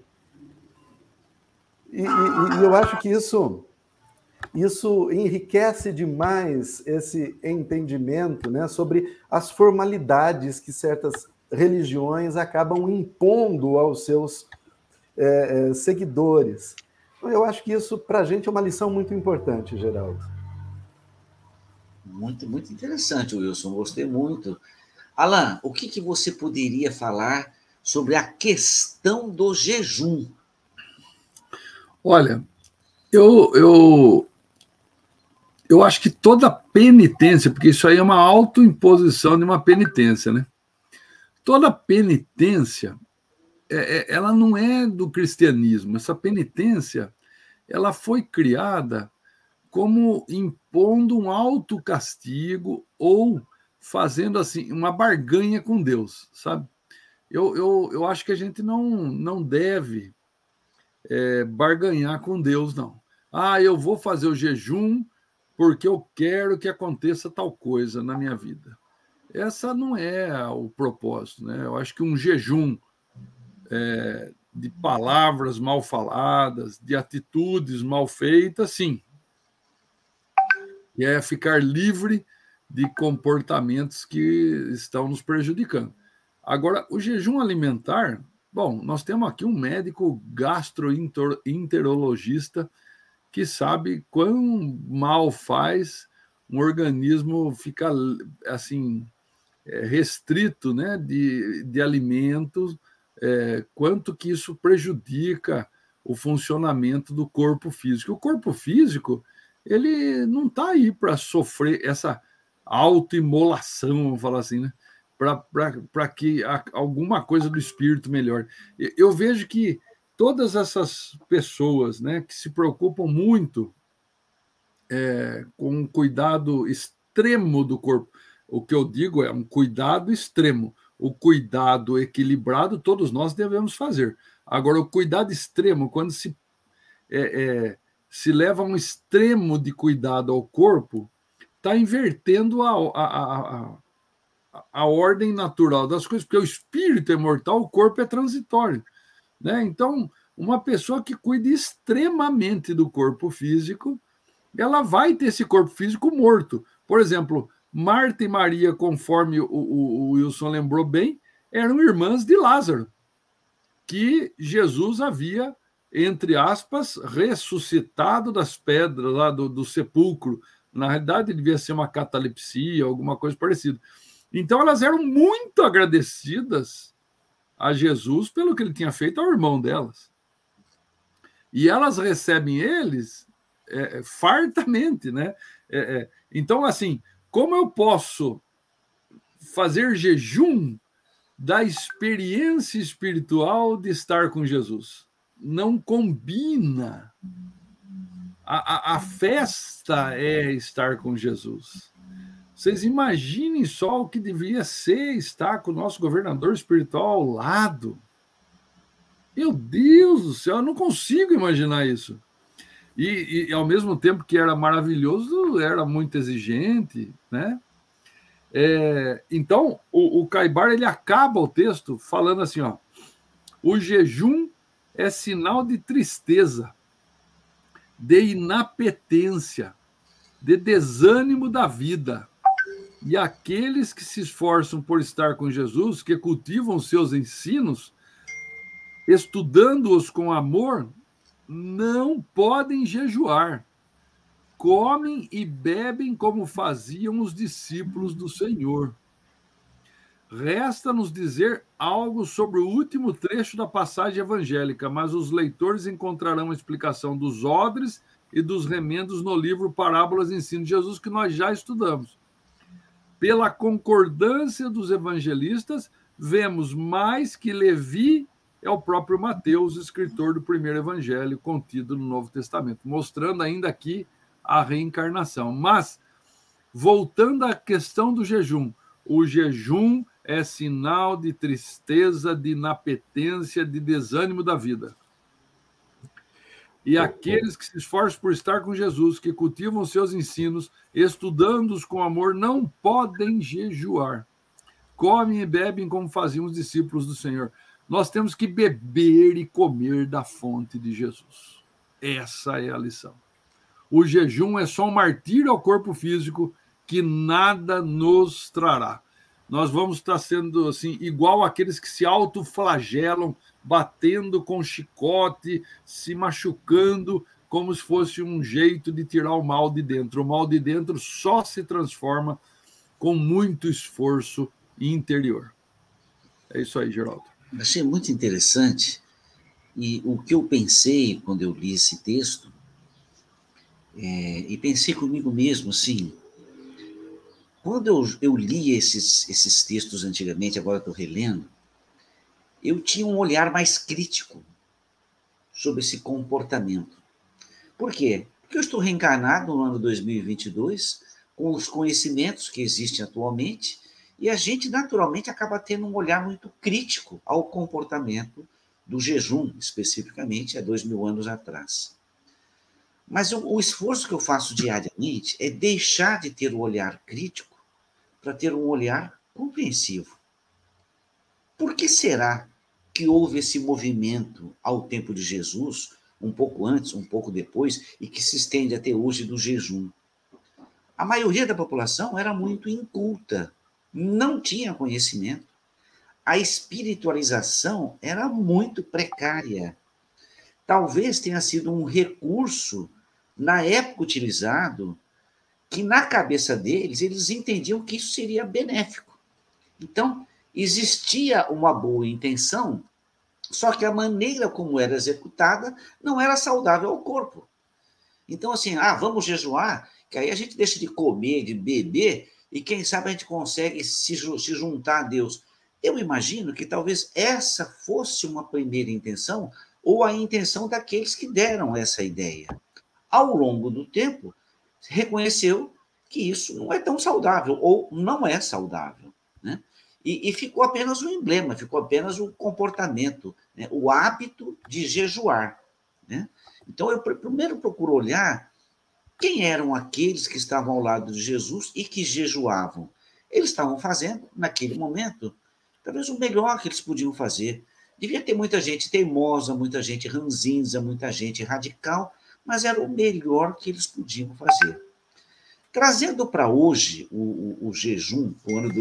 Speaker 2: E eu acho que isso enriquece demais esse entendimento, né, sobre as formalidades que certas religiões acabam impondo aos seus seguidores. Então, eu acho que isso, para a gente, é uma lição muito importante, Geraldo.
Speaker 1: Muito, muito interessante, Wilson. Gostei muito. Alan, o que você poderia falar sobre a questão do jejum?
Speaker 3: Olha, eu acho que toda penitência, porque isso aí é uma autoimposição de uma penitência, né? Toda penitência, ela não é do cristianismo. Essa penitência, ela foi criada como impondo um autocastigo ou fazendo assim uma barganha com Deus, sabe? Eu acho que a gente não deve barganhar com Deus, não. Ah, eu vou fazer o jejum porque eu quero que aconteça tal coisa na minha vida. Essa não é o propósito, né? Eu acho que um jejum de palavras mal faladas, de atitudes mal feitas, sim. E é ficar livre de comportamentos que estão nos prejudicando. Agora, o jejum alimentar, bom, nós temos aqui um médico gastroenterologista que sabe quão mal faz um organismo ficar assim restrito, né, de alimentos, quanto que isso prejudica o funcionamento do corpo físico. O corpo físico, ele não está aí para sofrer essa autoimolação, vamos falar assim, né? Para que alguma coisa do espírito melhore. Eu vejo que todas essas pessoas, né, que se preocupam muito com um cuidado extremo do corpo, o que eu digo é um cuidado extremo. O cuidado equilibrado todos nós devemos fazer. Agora, o cuidado extremo, quando se leva a um extremo de cuidado ao corpo, está invertendo a ordem natural das coisas, porque o espírito é mortal, o corpo é transitório, né? Então, uma pessoa que cuida extremamente do corpo físico, ela vai ter esse corpo físico morto. Por exemplo, Marta e Maria, conforme o Wilson lembrou bem, eram irmãs de Lázaro, que Jesus havia, entre aspas, ressuscitado das pedras lá do sepulcro. Na realidade, devia ser uma catalepsia, alguma coisa parecida. Então, elas eram muito agradecidas a Jesus pelo que ele tinha feito ao irmão delas. E elas recebem eles fartamente, né? Então, assim, como eu posso fazer jejum da experiência espiritual de estar com Jesus? Não combina. A festa é estar com Jesus. Vocês imaginem só o que deveria ser estar com o nosso governador espiritual ao lado. Meu Deus do céu, eu não consigo imaginar isso. E ao mesmo tempo que era maravilhoso, era muito exigente, né? Então, o Caibar, ele acaba o texto falando assim, ó, o jejum é sinal de tristeza, de inapetência, de desânimo da vida. E aqueles que se esforçam por estar com Jesus, que cultivam seus ensinos, estudando-os com amor, não podem jejuar. Comem e bebem como faziam os discípulos do Senhor. Resta-nos dizer algo sobre o último trecho da passagem evangélica, mas os leitores encontrarão a explicação dos odres e dos remendos no livro Parábolas e Ensino de Jesus, que nós já estudamos. Pela concordância dos evangelistas, vemos mais que Levi é o próprio Mateus, escritor do primeiro evangelho contido no Novo Testamento, mostrando ainda aqui a reencarnação. Mas, voltando à questão do jejum, o jejum é sinal de tristeza, de inapetência, de desânimo da vida. E aqueles que se esforçam por estar com Jesus, que cultivam seus ensinos, estudando-os com amor, não podem jejuar. Comem e bebem como faziam os discípulos do Senhor. Nós temos que beber e comer da fonte de Jesus. Essa é a lição. O jejum é só um martírio ao corpo físico que nada nos trará. Nós vamos estar sendo assim, igual aqueles que se autoflagelam, batendo com chicote, se machucando, como se fosse um jeito de tirar o mal de dentro. O mal de dentro só se transforma com muito esforço interior. É isso aí, Geraldo.
Speaker 1: Achei muito interessante, e o que eu pensei quando eu li esse texto, e pensei comigo mesmo, assim, quando eu li esses textos antigamente, agora estou relendo, eu tinha um olhar mais crítico sobre esse comportamento. Por quê? Porque eu estou reencarnado no ano 2022, com os conhecimentos que existem atualmente, e a gente, naturalmente, acaba tendo um olhar muito crítico ao comportamento do jejum, especificamente, há 2000 anos atrás. Mas o esforço que eu faço diariamente é deixar de ter o olhar crítico para ter um olhar compreensivo. Por que será que houve esse movimento ao tempo de Jesus, um pouco antes, um pouco depois, e que se estende até hoje do jejum? A maioria da população era muito inculta, não tinha conhecimento. A espiritualização era muito precária. Talvez tenha sido um recurso, na época utilizado, que na cabeça deles, eles entendiam que isso seria benéfico. Então, existia uma boa intenção, só que a maneira como era executada não era saudável ao corpo. Então, assim, vamos jejuar, que aí a gente deixa de comer, de beber, e quem sabe a gente consegue se juntar a Deus. Eu imagino que talvez essa fosse uma primeira intenção, ou a intenção daqueles que deram essa ideia. Ao longo do tempo, reconheceu que isso não é tão saudável, ou não é saudável, né? E ficou apenas um emblema, ficou apenas o comportamento, né? O hábito de jejuar, né? Então, eu primeiro procuro olhar quem eram aqueles que estavam ao lado de Jesus e que jejuavam. Eles estavam fazendo, naquele momento, talvez o melhor que eles podiam fazer. Devia ter muita gente teimosa, muita gente ranzinza, muita gente radical, mas era o melhor que eles podiam fazer. Trazendo para hoje o jejum, o ano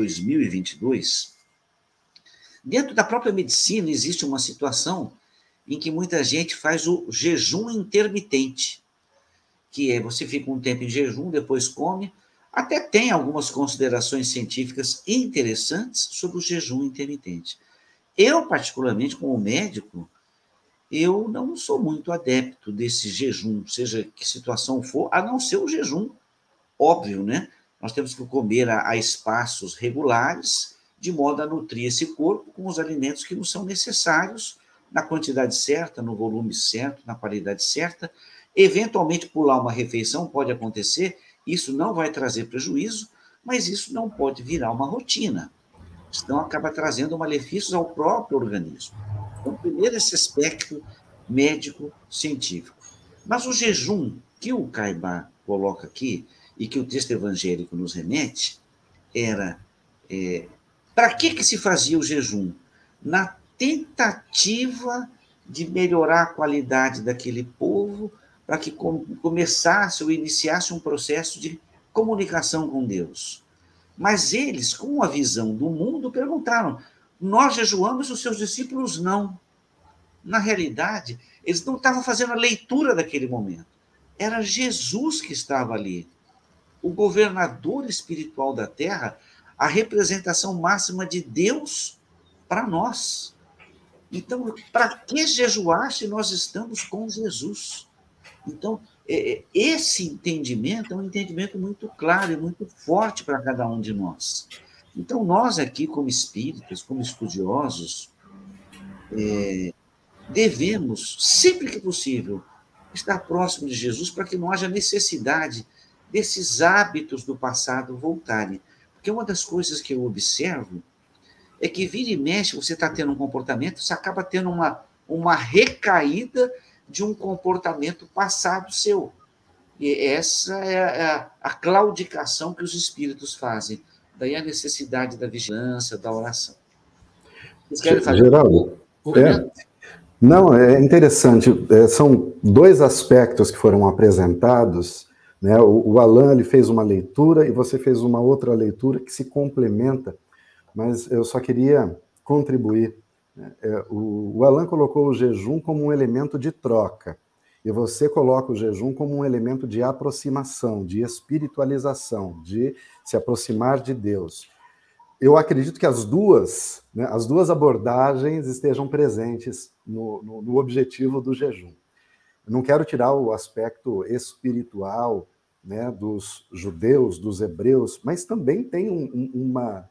Speaker 1: 2022, dentro da própria medicina existe uma situação em que muita gente faz o jejum intermitente, que é você fica um tempo em jejum, depois come. Até tem algumas considerações científicas interessantes sobre o jejum intermitente. Eu, particularmente, como médico, eu não sou muito adepto desse jejum, seja que situação for, a não ser o jejum óbvio, né? Nós temos que comer a espaços regulares, de modo a nutrir esse corpo com os alimentos que nos são necessários, na quantidade certa, no volume certo, na qualidade certa. Eventualmente, pular uma refeição pode acontecer, isso não vai trazer prejuízo, mas isso não pode virar uma rotina. Senão acaba trazendo malefícios ao próprio organismo. Então, primeiro, esse aspecto médico-científico. Mas o jejum que o Caibá coloca aqui, e que o texto evangélico nos remete, era para que se fazia o jejum? Na tentativa de melhorar a qualidade daquele povo, para que começasse ou iniciasse um processo de comunicação com Deus. Mas eles, com a visão do mundo, perguntaram: nós jejuamos, os seus discípulos não. Na realidade, eles não estavam fazendo a leitura daquele momento. Era Jesus que estava ali, o governador espiritual da Terra, a representação máxima de Deus para nós. Então, para que jejuar se nós estamos com Jesus? Então, esse entendimento é um entendimento muito claro e muito forte para cada um de nós. Então, nós aqui, como espíritas, como estudiosos, devemos, sempre que possível, estar próximo de Jesus para que não haja necessidade desses hábitos do passado voltarem. Porque uma das coisas que eu observo é que vira e mexe, você está tendo um comportamento, você acaba tendo uma recaída de um comportamento passado seu. E essa é a claudicação que os espíritos fazem. Daí a necessidade da vigilância, da oração. Vocês querem fazer
Speaker 2: Geraldo, não, é interessante. São dois aspectos que foram apresentados, né? O Alan ele fez uma leitura e você fez uma outra leitura que se complementa, mas eu só queria contribuir. O Alan colocou o jejum como um elemento de troca, e você coloca o jejum como um elemento de aproximação, de espiritualização, de se aproximar de Deus. Eu acredito que as duas abordagens estejam presentes no objetivo do jejum. Eu não quero tirar o aspecto espiritual, né, dos judeus, dos hebreus, mas também tem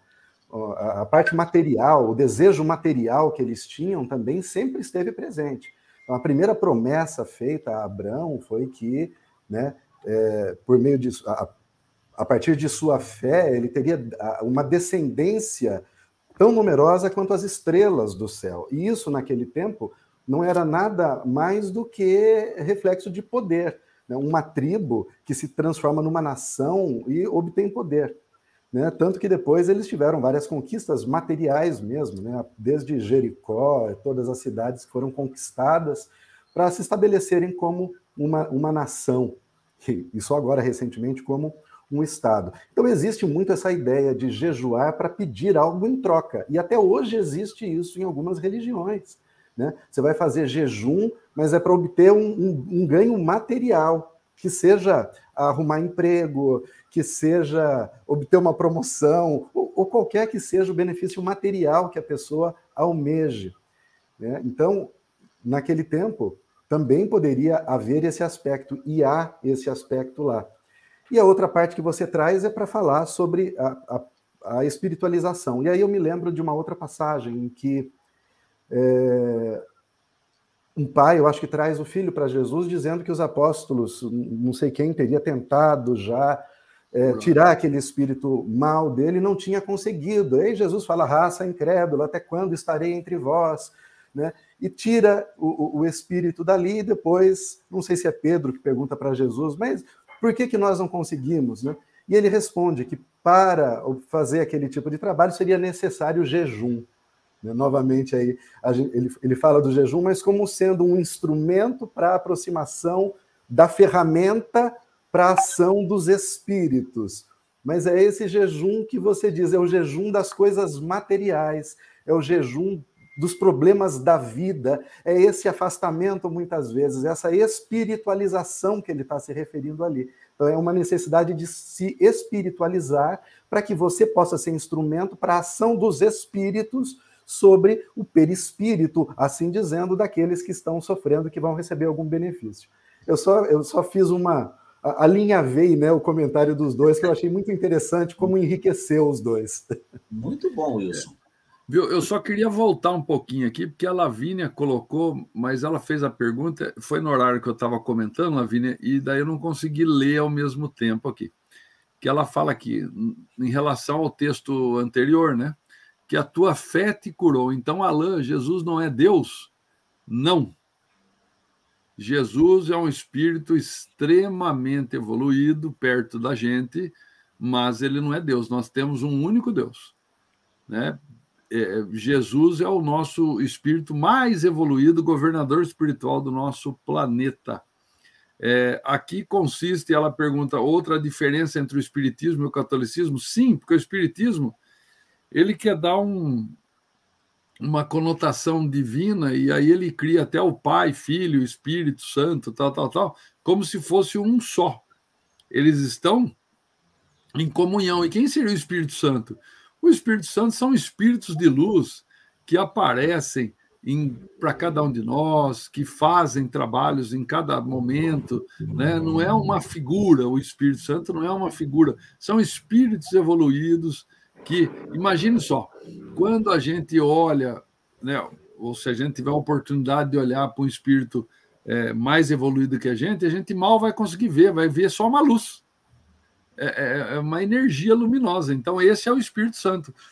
Speaker 2: a parte material, o desejo material que eles tinham também sempre esteve presente. Então, a primeira promessa feita a Abraão foi que, né, por meio disso, a partir de sua fé, ele teria uma descendência tão numerosa quanto as estrelas do céu. E isso, naquele tempo, não era nada mais do que reflexo de poder, né? Uma tribo que se transforma numa nação e obtém poder, né? Tanto que depois eles tiveram várias conquistas materiais mesmo, né? Desde Jericó, todas as cidades que foram conquistadas para se estabelecerem como uma nação, e só agora, recentemente, como um Estado. Então, existe muito essa ideia de jejuar para pedir algo em troca. E até hoje existe isso em algumas religiões, né? Você vai fazer jejum, mas é para obter um ganho material, que seja arrumar emprego, que seja obter uma promoção, ou qualquer que seja o benefício material que a pessoa almeje, né? Então, naquele tempo, também poderia haver esse aspecto, e há esse aspecto lá. E a outra parte que você traz é para falar sobre a espiritualização. E aí eu me lembro de uma outra passagem em que um pai, eu acho que traz o filho para Jesus, dizendo que os apóstolos, não sei quem, teria tentado já tirar aquele espírito mal dele, não tinha conseguido. Aí Jesus fala, raça incrédula, até quando estarei entre vós? Né? E tira o espírito dali, e depois, não sei se é Pedro que pergunta para Jesus, mas por que nós não conseguimos? Né? E ele responde que para fazer aquele tipo de trabalho seria necessário jejum. Né? Novamente, aí, ele fala do jejum, mas como sendo um instrumento para a aproximação da ferramenta para a ação dos espíritos. Mas é esse jejum que você diz, é o jejum das coisas materiais, é o jejum dos problemas da vida, é esse afastamento, muitas vezes, essa espiritualização que ele está se referindo ali. Então, é uma necessidade de se espiritualizar para que você possa ser instrumento para a ação dos espíritos sobre o perispírito, assim dizendo, daqueles que estão sofrendo, que vão receber algum benefício. Eu só fiz alinhavei, né, o comentário dos dois, que eu achei muito interessante, como enriqueceu os dois.
Speaker 1: Muito bom, Wilson.
Speaker 3: Viu? Eu só queria voltar um pouquinho aqui, porque a Lavínia colocou, mas ela fez a pergunta, foi no horário que eu estava comentando, Lavínia, e daí eu não consegui ler ao mesmo tempo aqui. Que ela fala aqui, em relação ao texto anterior, né? Que a tua fé te curou. Então, Alain, Jesus não é Deus? Não. Jesus é um espírito extremamente evoluído perto da gente, mas ele não é Deus. Nós temos um único Deus, né? Jesus é o nosso espírito mais evoluído, governador espiritual do nosso planeta. Aqui consiste, ela pergunta, outra diferença entre o espiritismo e o catolicismo? Sim, porque o espiritismo ele quer dar uma conotação divina, e aí ele cria até o Pai, Filho, Espírito Santo, tal, como se fosse um só. Eles estão em comunhão. E quem seria o Espírito Santo? O Espírito Santo são espíritos de luz que aparecem para cada um de nós, que fazem trabalhos em cada momento, né? Não é uma figura, o Espírito Santo não é uma figura, são espíritos evoluídos que, imagine só, quando a gente olha, né, ou se a gente tiver a oportunidade de olhar para um espírito mais evoluído que a gente mal vai conseguir ver, vai ver só uma luz. É uma energia luminosa. Então, esse é o Espírito Santo.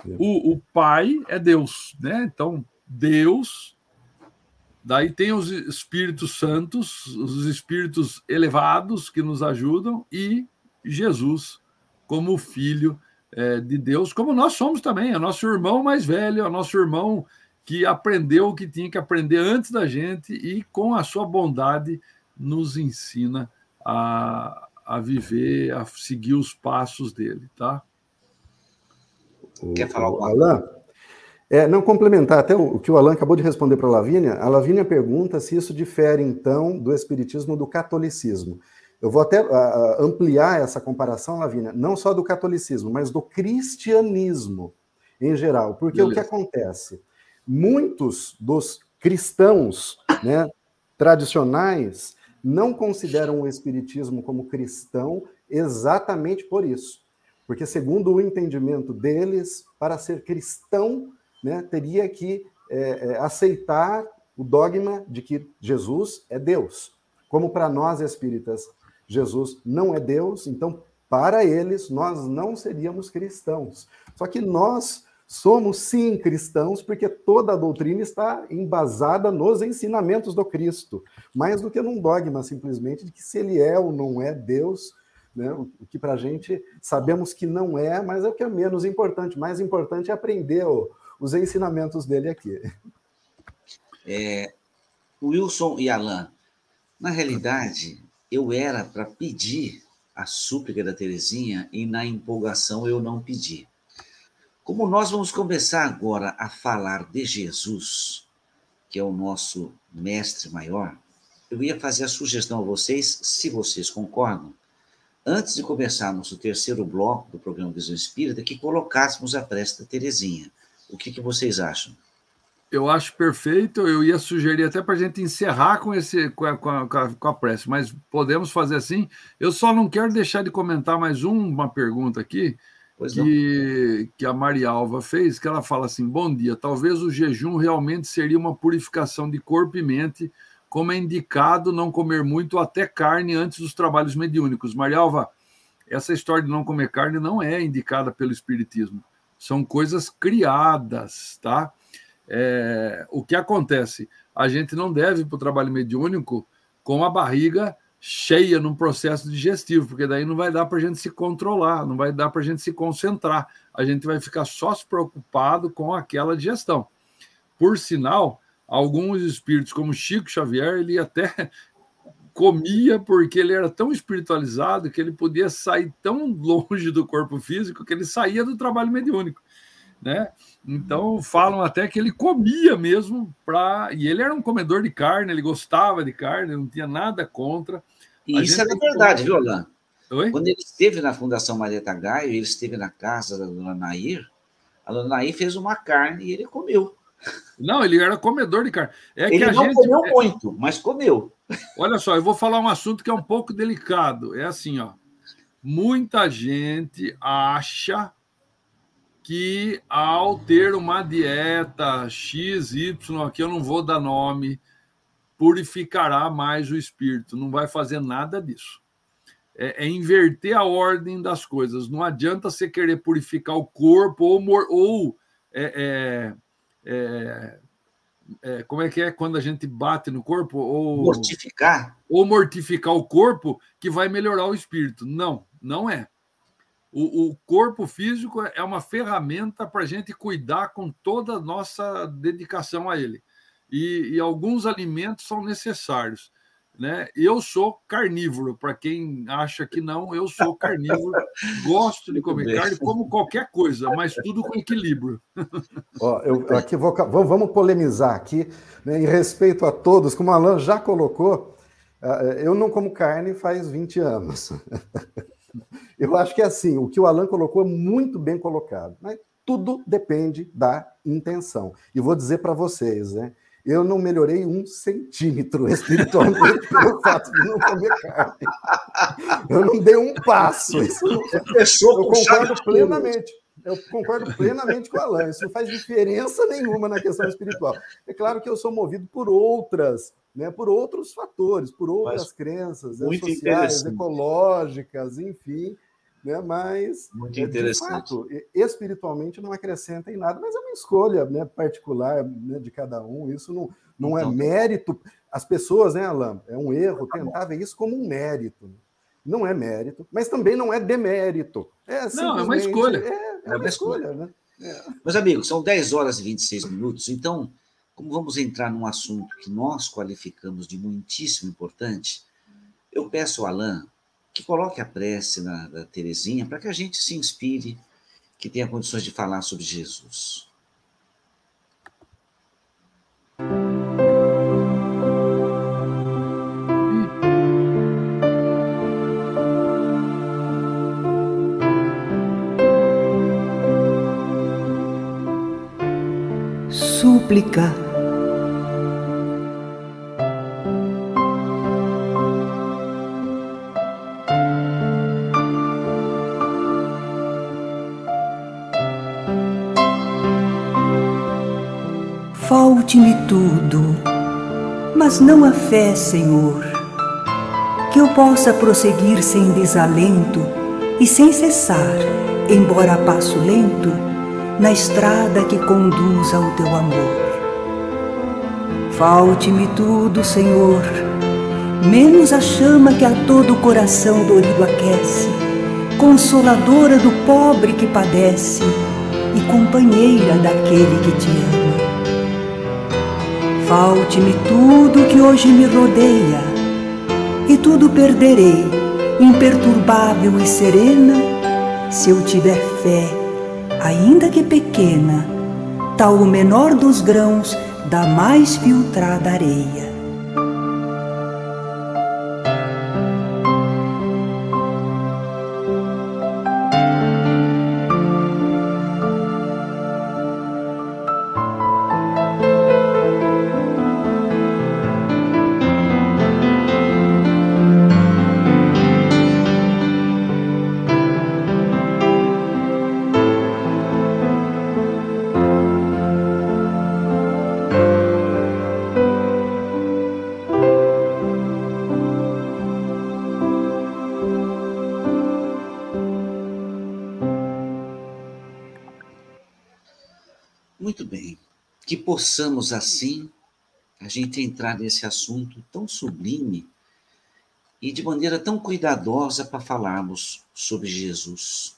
Speaker 3: O Pai é Deus, né? Então, Deus, daí tem os Espíritos Santos, os Espíritos elevados que nos ajudam, e Jesus como Filho de Deus, como nós somos também, é nosso irmão mais velho, é nosso irmão que aprendeu o que tinha que aprender antes da gente e, com a sua bondade, nos ensina a viver, a seguir os passos dele, tá?
Speaker 1: Quer falar alguma
Speaker 2: Alan? Não, complementar até o que o Alan acabou de responder para a Lavínia pergunta se isso difere, então, do espiritismo do catolicismo. Eu vou até ampliar essa comparação, Lavínia, não só do catolicismo, mas do cristianismo em geral. Porque Beleza. O que acontece? Muitos dos cristãos, né, tradicionais não consideram o espiritismo como cristão exatamente por isso. Porque, segundo o entendimento deles, para ser cristão, né, teria que aceitar o dogma de que Jesus é Deus. Como para nós espíritas, Jesus não é Deus, então, para eles, nós não seríamos cristãos. Só que nós somos, sim, cristãos, porque toda a doutrina está embasada nos ensinamentos do Cristo, mais do que num dogma, simplesmente, de que se ele é ou não é Deus, né, o que para a gente sabemos que não é, mas é o que é menos importante. Mais importante é aprender os ensinamentos dele aqui.
Speaker 1: Wilson e Alan, na realidade, eu era para pedir a súplica da Terezinha e, na empolgação, eu não pedi. Como nós vamos começar agora a falar de Jesus, que é o nosso mestre maior, eu ia fazer a sugestão a vocês, se vocês concordam, antes de começarmos o terceiro bloco do programa Visão Espírita, que colocássemos a prece da Terezinha. O que vocês acham?
Speaker 3: Eu acho perfeito. Eu ia sugerir até para a gente encerrar com a prece, mas podemos fazer assim. Eu só não quero deixar de comentar mais uma pergunta aqui, que a Maria Alva fez, que ela fala assim: bom dia, talvez o jejum realmente seria uma purificação de corpo e mente, como é indicado não comer muito até carne antes dos trabalhos mediúnicos. Maria Alva, essa história de não comer carne não é indicada pelo Espiritismo. São coisas criadas, tá? O que acontece? A gente não deve ir para o trabalho mediúnico com a barriga cheia num processo digestivo, porque daí não vai dar para a gente se controlar, não vai dar para a gente se concentrar. A gente vai ficar só se preocupado com aquela digestão. Por sinal, alguns espíritos, como Chico Xavier, ele até comia porque ele era tão espiritualizado que ele podia sair tão longe do corpo físico que ele saía do trabalho mediúnico, né? Então falam até que ele comia mesmo e ele era um comedor de carne, ele gostava de carne, não tinha nada contra.
Speaker 1: E isso é verdade, viu, Alan? Quando ele esteve na Fundação Marieta Gaio, ele esteve na casa da dona Nair, a dona Nair fez uma carne e ele comeu.
Speaker 3: Não, ele era comedor de carne.
Speaker 1: Ele não comeu muito, mas comeu.
Speaker 3: Olha só, eu vou falar um assunto que é um pouco delicado. É assim, ó. Muita gente acha que ao ter uma dieta XY, aqui eu não vou dar nome, purificará mais o espírito. Não vai fazer nada disso. É inverter a ordem das coisas. Não adianta você querer purificar o corpo ou como é que é quando a gente bate no corpo?
Speaker 1: Mortificar.
Speaker 3: Ou mortificar o corpo que vai melhorar o espírito. Não, não é. O corpo físico é uma ferramenta para a gente cuidar com toda a nossa dedicação a ele. E alguns alimentos são necessários, né? Eu sou carnívoro, para quem acha que não, eu sou carnívoro, gosto de comer carne como qualquer coisa, mas tudo com equilíbrio.
Speaker 2: Aqui vamos polemizar aqui, né, em respeito a todos, como o Alan já colocou, eu não como carne faz 20 anos. Eu acho que é assim, o que o Alan colocou é muito bem colocado, né? Tudo depende da intenção. E vou dizer para vocês, né? Eu não melhorei 1 centímetro espiritualmente pelo fato de não comer carne. Eu não dei um passo. Isso não... Eu concordo plenamente. Eu concordo plenamente com o Alan. Isso não faz diferença nenhuma na questão espiritual. É claro que eu sou movido por outras, né, por outros fatores, por outras crenças, né, sociais, ecológicas, enfim. né? Mas,
Speaker 1: Muito
Speaker 2: de
Speaker 1: interessante.
Speaker 2: fato, espiritualmente não acrescenta em nada, mas é uma escolha, né, particular, né, de cada um. Isso não é
Speaker 1: Então,
Speaker 2: mérito. As pessoas, né, Alain, é um erro tentar ver isso como um mérito. Não é mérito, mas também não é demérito. É
Speaker 3: Não, é uma
Speaker 2: simplesmente
Speaker 3: escolha.
Speaker 2: é uma escolha, né?
Speaker 1: Meus amigos, são 10 horas e 26 minutos, então, como vamos entrar num assunto que nós qualificamos de muitíssimo importante, eu peço ao Alain que coloque a prece da Terezinha para que a gente se inspire, que tenha condições de falar sobre Jesus.
Speaker 4: Súplica. Falte-me tudo, mas não a fé, Senhor, que eu possa prosseguir sem desalento e sem cessar, embora a passo lento, na estrada que conduz ao teu amor. Falte-me tudo, Senhor, menos a chama que a todo o coração dorido aquece, consoladora do pobre que padece e companheira daquele que te ama. Falte-me tudo que hoje me rodeia, e tudo perderei, imperturbável e serena, se eu tiver fé, ainda que pequena, tal o menor dos grãos da mais filtrada areia.
Speaker 1: Muito bem. Que possamos, assim, a gente entrar nesse assunto tão sublime e de maneira tão cuidadosa para falarmos sobre Jesus.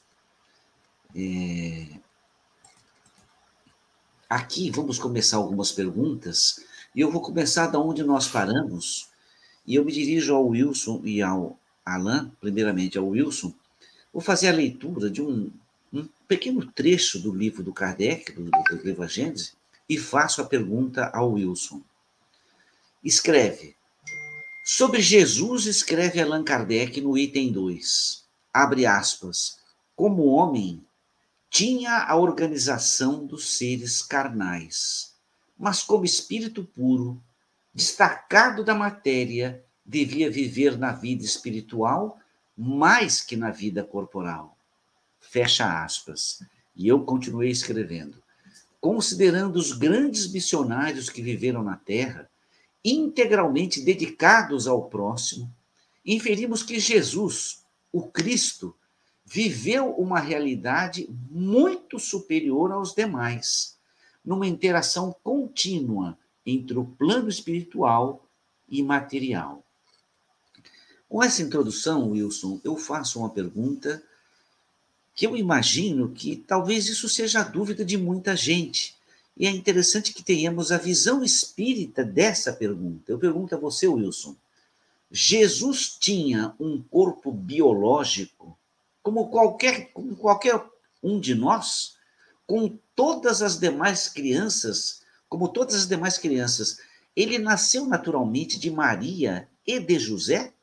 Speaker 1: Aqui vamos começar algumas perguntas, e eu vou começar da onde nós paramos, e eu me dirijo ao Wilson e ao Alain, primeiramente ao Wilson. Vou fazer a leitura de um pequeno trecho do livro do Kardec, do Evangelho, e faço a pergunta ao Wilson. Escreve. Sobre Jesus, escreve Allan Kardec no item 2. Abre aspas. Como homem, tinha a organização dos seres carnais, mas como espírito puro, destacado da matéria, devia viver na vida espiritual mais que na vida corporal. Fecha aspas. E eu continuei escrevendo. Considerando os grandes missionários que viveram na Terra, integralmente dedicados ao próximo, inferimos que Jesus, o Cristo, viveu uma realidade muito superior aos demais, numa interação contínua entre o plano espiritual e material. Com essa introdução, Wilson, eu faço uma pergunta que eu imagino que talvez isso seja a dúvida de muita gente. E é interessante que tenhamos a visão espírita dessa pergunta. Eu pergunto a você, Wilson, Jesus tinha um corpo biológico como qualquer um de nós, com todas as demais crianças, como todas as demais crianças, ele nasceu naturalmente de Maria e de José?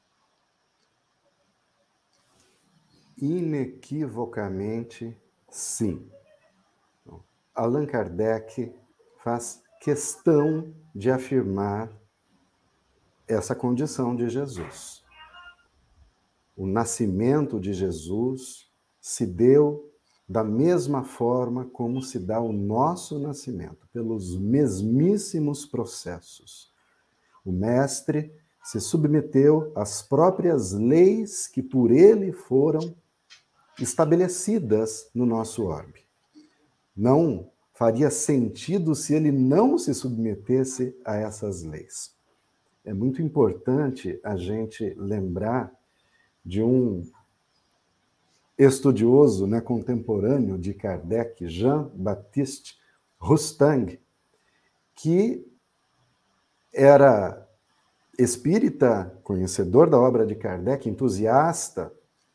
Speaker 2: Inequivocamente, sim. Allan Kardec faz questão de afirmar essa condição de Jesus. O nascimento de Jesus se deu da mesma forma como se dá o nosso nascimento, pelos mesmíssimos processos. O Mestre se submeteu às próprias leis que por ele foram estabelecidas no nosso orbe. Não faria sentido se ele não se submetesse a essas leis. É muito importante a gente lembrar de um estudioso, né, contemporâneo de Kardec, Jean-Baptiste Rustang, que era espírita, conhecedor da obra de Kardec, entusiasta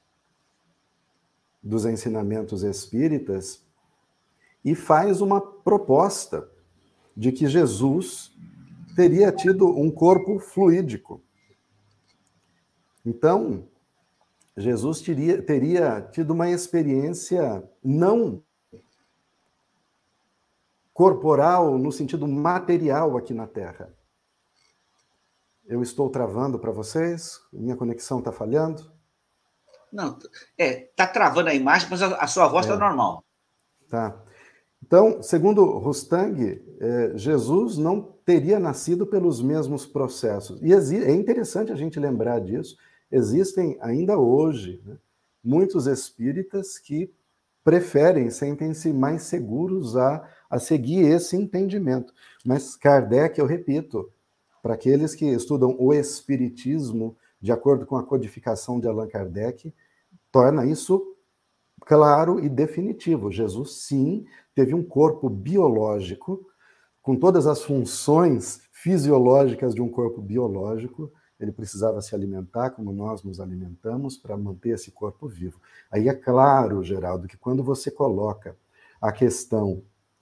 Speaker 2: dos ensinamentos espíritas, e faz uma proposta de que Jesus teria tido um corpo fluídico. Então, Jesus teria tido uma experiência não corporal, no sentido material aqui na Terra. Eu estou travando para vocês? Minha conexão está falhando?
Speaker 1: Não, está travando a imagem, mas a sua voz está normal.
Speaker 2: Tá. Então, segundo Rustang, Jesus não teria nascido pelos mesmos processos. E é interessante a gente lembrar disso. Existem ainda hoje, né, muitos espíritas que preferem, sentem-se mais seguros a seguir esse entendimento. Mas Kardec, eu repito, para aqueles que estudam o espiritismo, de acordo com a codificação de Allan Kardec, torna isso claro e definitivo. Jesus, sim, teve um corpo biológico, com todas as funções fisiológicas de um corpo biológico. Ele precisava se alimentar como nós nos alimentamos para manter esse corpo vivo. Aí é claro, Geraldo, que quando você coloca a questão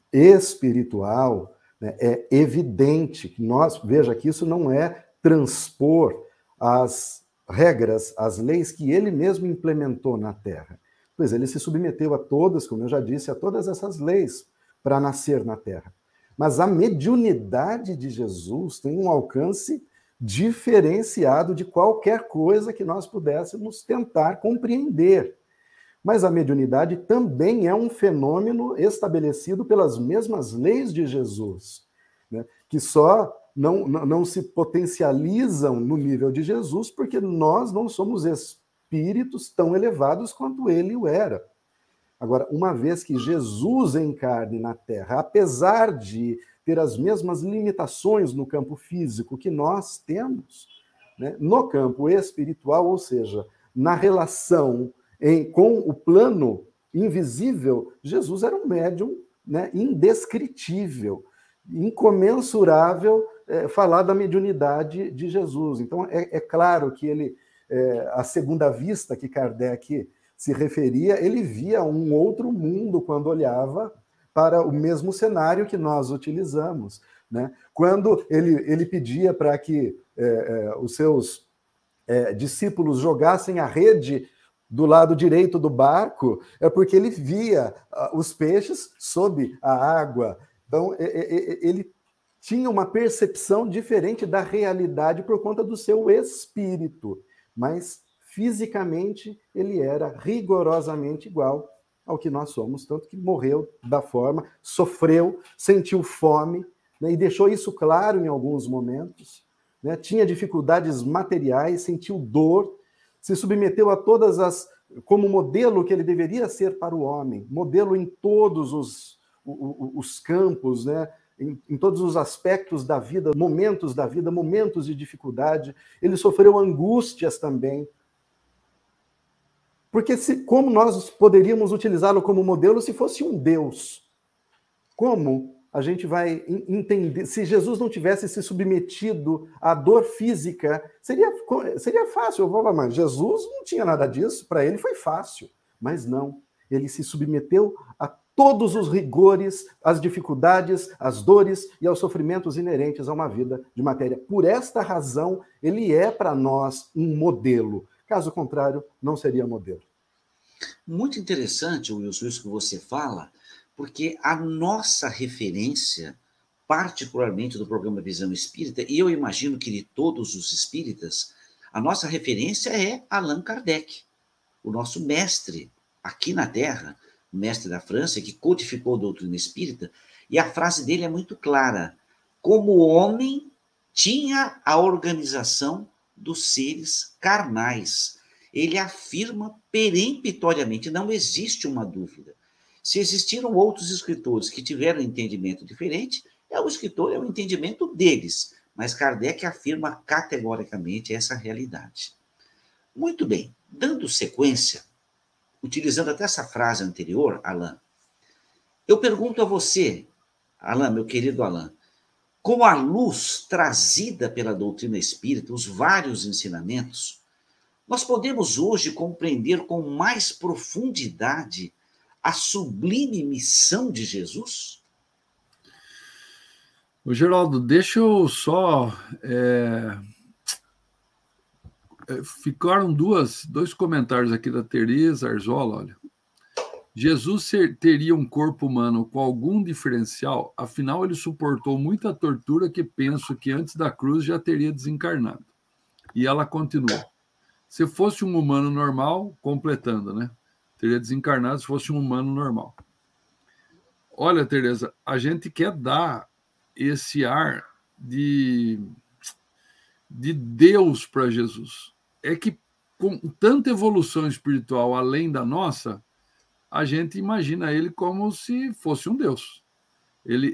Speaker 2: espiritual, né, é evidente que veja que isso não é transpor as regras, as leis que ele mesmo implementou na Terra. Pois ele se submeteu a todas, como eu já disse, a todas essas leis para nascer na Terra. Mas a mediunidade de Jesus tem um alcance diferenciado de qualquer coisa que nós pudéssemos tentar compreender. Mas a mediunidade também é um fenômeno estabelecido pelas mesmas leis de Jesus, né, que só não se potencializam no nível de Jesus porque nós não somos espíritos tão elevados quanto ele o era. Agora, uma vez que Jesus encarne na Terra, apesar de ter as mesmas limitações no campo físico que nós temos, né, no campo espiritual, ou seja, na relação com o plano invisível, Jesus era um médium, né, indescritível, incomensurável falar da mediunidade de Jesus. Então, é claro que ele, à segunda vista que Kardec se referia, ele via um outro mundo quando olhava para o mesmo cenário que nós utilizamos, né? Quando ele pedia para que os seus discípulos jogassem a rede do lado direito do barco, é porque ele via os peixes sob a água. Então, ele tinha uma percepção diferente da realidade por conta do seu espírito, mas fisicamente ele era rigorosamente igual ao que nós somos, tanto que morreu da forma, sofreu, sentiu fome, né, e deixou isso claro em alguns momentos, né, tinha dificuldades materiais, sentiu dor, se submeteu a todas como modelo que ele deveria ser para o homem, modelo em todos os campos, né, em todos os aspectos da vida, momentos de dificuldade. Ele sofreu angústias também. Porque como nós poderíamos utilizá-lo como modelo se fosse um Deus? Como a gente vai entender? Se Jesus não tivesse se submetido à dor física, seria fácil. Mas Jesus não tinha nada disso, para ele foi fácil. Mas não, ele se submeteu a todos os rigores, as dificuldades, as dores e aos sofrimentos inerentes a uma vida de matéria. Por esta razão, ele é para nós um modelo. Caso contrário, não seria modelo.
Speaker 1: Muito interessante, Wilson, isso que você fala, porque a nossa referência, particularmente do programa Visão Espírita, e eu imagino que de todos os espíritas, a nossa referência é Allan Kardec, o nosso mestre aqui na Terra, o mestre da França, que codificou a doutrina espírita, e a frase dele é muito clara: como o homem tinha a organização dos seres carnais. ele afirma peremptoriamente, não existe uma dúvida. Se existiram outros escritores que tiveram um entendimento diferente, o escritor é o entendimento deles, mas Kardec afirma categoricamente essa realidade. Muito bem, dando sequência, utilizando até essa frase anterior, Alain, eu pergunto a você, Alain, meu querido Alain, com a luz trazida pela doutrina espírita, os vários ensinamentos, nós podemos hoje compreender com mais profundidade a sublime missão de Jesus?
Speaker 3: Ô, Geraldo, deixa eu só... Ficaram dois comentários aqui da Tereza Arzola, olha. Jesus teria um corpo humano com algum diferencial, afinal ele suportou muita tortura que penso que antes da cruz já teria desencarnado. E ela continua. Se fosse um humano normal, completando, né? Teria desencarnado se fosse um humano normal. Olha, Tereza, a gente quer dar esse ar de Deus para Jesus. É que com tanta evolução espiritual além da nossa, a gente imagina ele como se fosse um Deus. Ele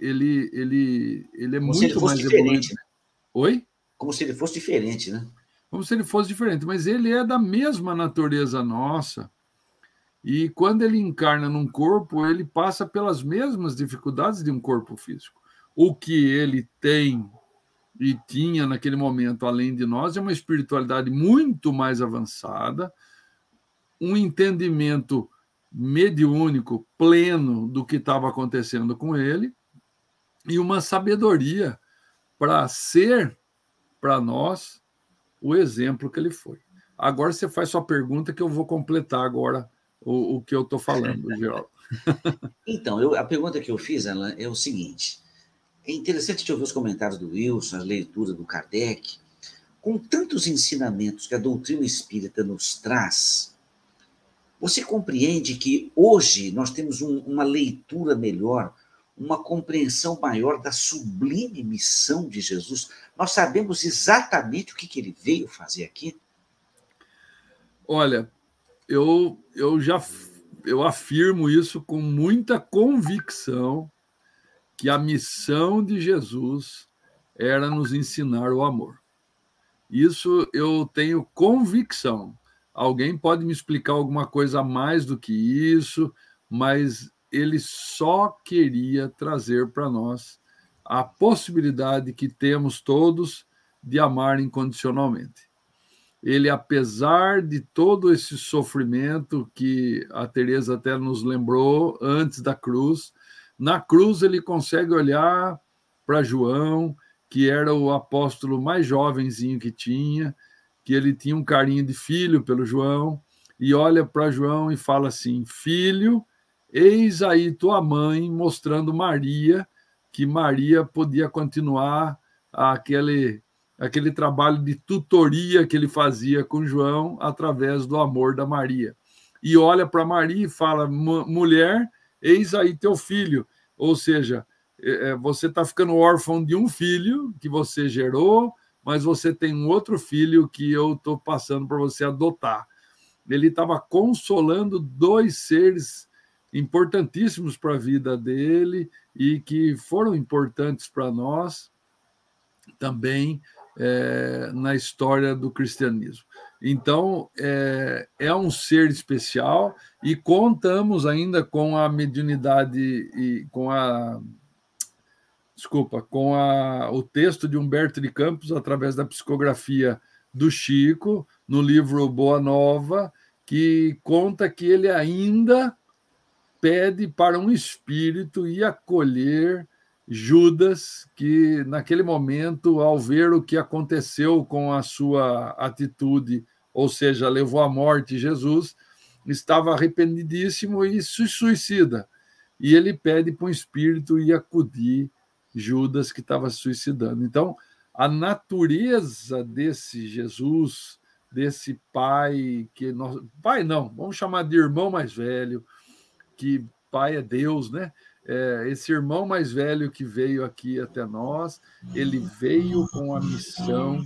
Speaker 3: é
Speaker 1: como
Speaker 3: muito
Speaker 1: se ele fosse
Speaker 3: mais
Speaker 1: diferente, né?
Speaker 3: Oi?
Speaker 1: Como se ele fosse diferente, né?
Speaker 3: Como se ele fosse diferente, mas ele é da mesma natureza nossa. E quando ele encarna num corpo, ele passa pelas mesmas dificuldades de um corpo físico. O que ele tem e tinha naquele momento, além de nós, é uma espiritualidade muito mais avançada, um entendimento mediúnico, pleno do que estava acontecendo com ele, e uma sabedoria para ser, para nós, o exemplo que ele foi. Agora você faz sua pergunta que eu vou completar agora o que eu estou falando, Geraldo.
Speaker 1: Então, a pergunta que eu fiz, Alain, é o seguinte. É interessante te ouvir os comentários do Wilson, as leituras do Kardec. Com tantos ensinamentos que a doutrina espírita nos traz, você compreende que hoje nós temos uma leitura melhor, uma compreensão maior da sublime missão de Jesus? Nós sabemos exatamente o que ele veio fazer aqui?
Speaker 3: Olha, eu afirmo isso com muita convicção, que a missão de Jesus era nos ensinar o amor. Isso eu tenho convicção. Alguém pode me explicar alguma coisa a mais do que isso, mas ele só queria trazer para nós a possibilidade que temos todos de amar incondicionalmente. Ele, apesar de todo esse sofrimento que a Tereza até nos lembrou antes da cruz, na cruz ele consegue olhar para João, que era o apóstolo mais jovenzinho que tinha, que ele tinha um carinho de filho pelo João, e olha para João e fala assim: filho, eis aí tua mãe, mostrando Maria, que Maria podia continuar aquele trabalho de tutoria que ele fazia com João através do amor da Maria. E olha para Maria e fala: mulher, eis aí teu filho. Ou seja, você está ficando órfão de um filho que você gerou, mas você tem um outro filho que eu estou passando para você adotar. Ele estava consolando dois seres importantíssimos para a vida dele e que foram importantes para nós também na história do cristianismo. Então, é um ser especial e contamos ainda com a mediunidade e com o texto de Humberto de Campos, através da psicografia do Chico, no livro Boa Nova, que conta que ele ainda pede para um espírito ir acolher Judas, que naquele momento, ao ver o que aconteceu com a sua atitude, ou seja, levou à morte Jesus, estava arrependidíssimo e se suicida. E ele pede para um espírito ir acudir Judas, que estava se suicidando. Então, a natureza desse Jesus, desse pai, pai não, vamos chamar de irmão mais velho, que pai é Deus, né? Esse irmão mais velho que veio aqui até nós, ele veio com a missão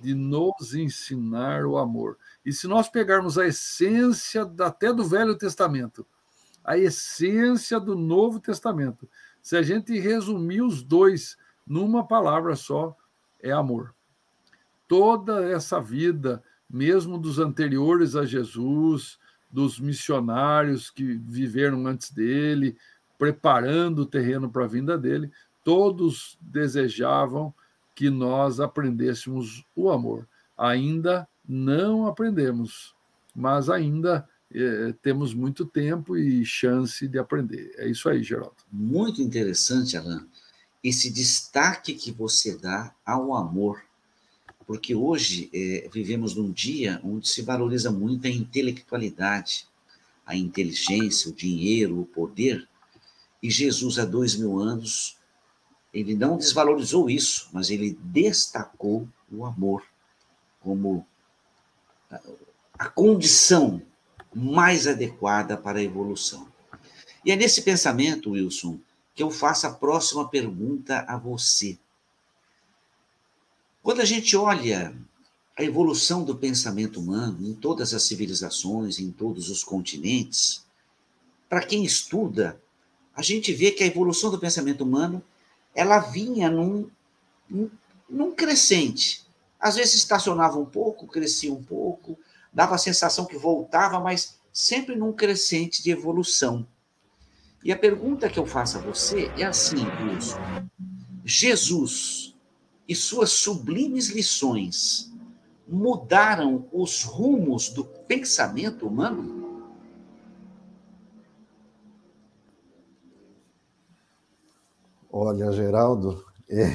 Speaker 3: de nos ensinar o amor. E se nós pegarmos a essência até do Velho Testamento, a essência do Novo Testamento, se a gente resumir os dois numa palavra só, é amor. Toda essa vida, mesmo dos anteriores a Jesus, dos missionários que viveram antes dele, preparando o terreno para a vinda dele, todos desejavam que nós aprendêssemos o amor. Ainda não aprendemos, mas ainda temos muito tempo e chance de aprender. É isso aí, Geraldo.
Speaker 1: Muito interessante, Alain, esse destaque que você dá ao amor, porque hoje vivemos num dia onde se valoriza muito a intelectualidade, a inteligência, o dinheiro, o poder, e Jesus, há 2000 anos, ele não desvalorizou isso, mas ele destacou o amor como a condição mais adequada para a evolução. E é nesse pensamento, Wilson, que eu faço a próxima pergunta a você. Quando a gente olha a evolução do pensamento humano em todas as civilizações, em todos os continentes, para quem estuda, a gente vê que a evolução do pensamento humano ela vinha num crescente. Às vezes estacionava um pouco, crescia um pouco, dava a sensação que voltava, mas sempre num crescente de evolução. E a pergunta que eu faço a você é assim, Wilson. Jesus e suas sublimes lições mudaram os rumos do pensamento humano?
Speaker 2: Olha, Geraldo,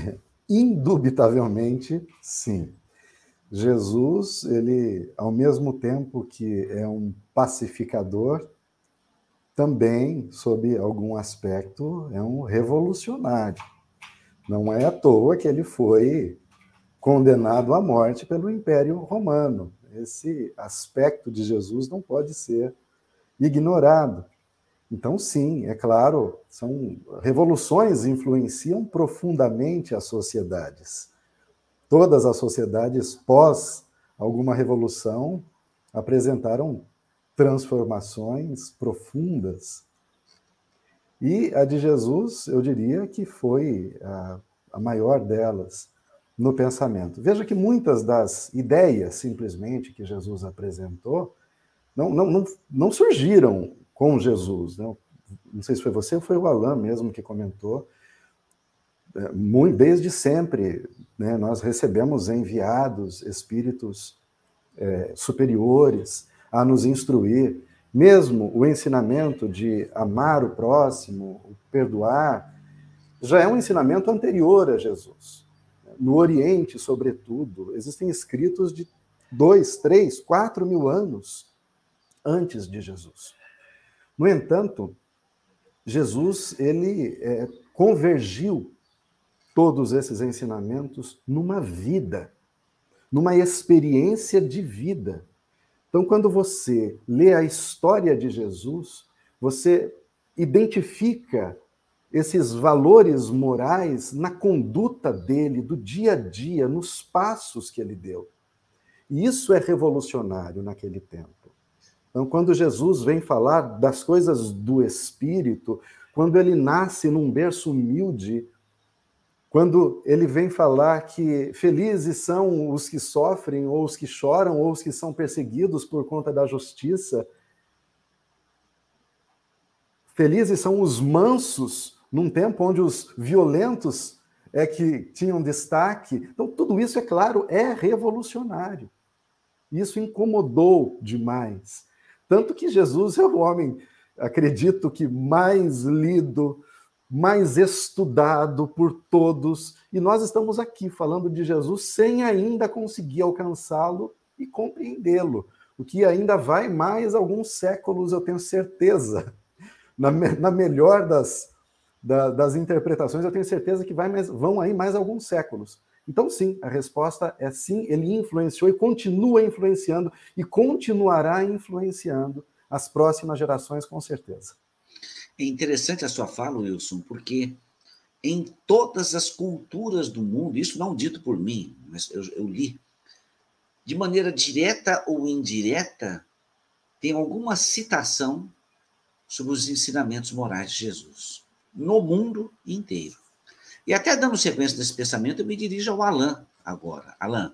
Speaker 2: indubitavelmente, sim. Jesus, ele, ao mesmo tempo que é um pacificador, também, sob algum aspecto, é um revolucionário. Não é à toa que ele foi condenado à morte pelo Império Romano. Esse aspecto de Jesus não pode ser ignorado. Então, sim, é claro, revoluções influenciam profundamente as sociedades. Todas as sociedades, pós alguma revolução, apresentaram transformações profundas. E a de Jesus, eu diria que foi a maior delas no pensamento. Veja que muitas das ideias, simplesmente, que Jesus apresentou, não surgiram com Jesus. Não sei se foi você ou foi o Alain mesmo que comentou. Desde sempre, né, nós recebemos enviados, espíritos superiores a nos instruir. Mesmo o ensinamento de amar o próximo, perdoar, já é um ensinamento anterior a Jesus. No Oriente, sobretudo, existem escritos de 2, 3, 4 mil anos antes de Jesus. No entanto, Jesus ele convergiu todos esses ensinamentos numa vida, numa experiência de vida. Então, quando você lê a história de Jesus, você identifica esses valores morais na conduta dele, do dia a dia, nos passos que ele deu. E isso é revolucionário naquele tempo. Então, quando Jesus vem falar das coisas do Espírito, quando ele nasce num berço humilde, quando ele vem falar que felizes são os que sofrem, ou os que choram, ou os que são perseguidos por conta da justiça, felizes são os mansos, num tempo onde os violentos é que tinham destaque. Então, tudo isso, é claro, é revolucionário. Isso incomodou demais. Tanto que Jesus é o homem, acredito que mais lido, mais estudado por todos, e nós estamos aqui falando de Jesus sem ainda conseguir alcançá-lo e compreendê-lo, o que ainda vai mais alguns séculos, eu tenho certeza. Na melhor das interpretações, eu tenho certeza que vão aí mais alguns séculos. Então, sim, a resposta é sim, ele influenciou e continua influenciando e continuará influenciando as próximas gerações, com certeza.
Speaker 1: É interessante a sua fala, Wilson, porque em todas as culturas do mundo, isso não dito por mim, mas eu li, de maneira direta ou indireta, tem alguma citação sobre os ensinamentos morais de Jesus, no mundo inteiro. E até dando sequência desse pensamento, eu me dirijo ao Alan agora. Alan,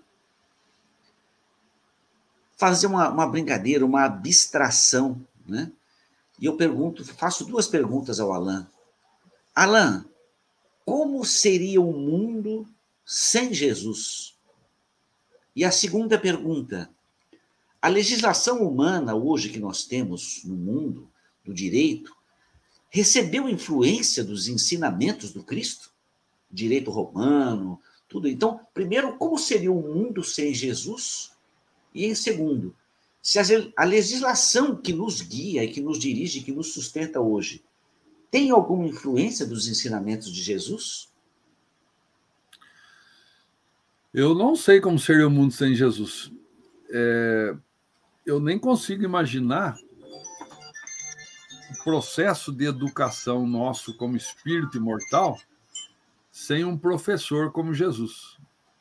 Speaker 1: fazer uma brincadeira, uma abstração, né? E eu faço duas perguntas ao Alan. Alan, como seria o mundo sem Jesus? E a segunda pergunta, a legislação humana hoje que nós temos no mundo, do direito, recebeu influência dos ensinamentos do Cristo? Direito romano, tudo. Então, primeiro, como seria o mundo sem Jesus? E, em segundo, se a legislação que nos guia, que nos dirige, que nos sustenta hoje, tem alguma influência dos ensinamentos de Jesus?
Speaker 3: Eu não sei como seria o mundo sem Jesus. Eu nem consigo imaginar o processo de educação nosso como espírito imortal sem um professor como Jesus.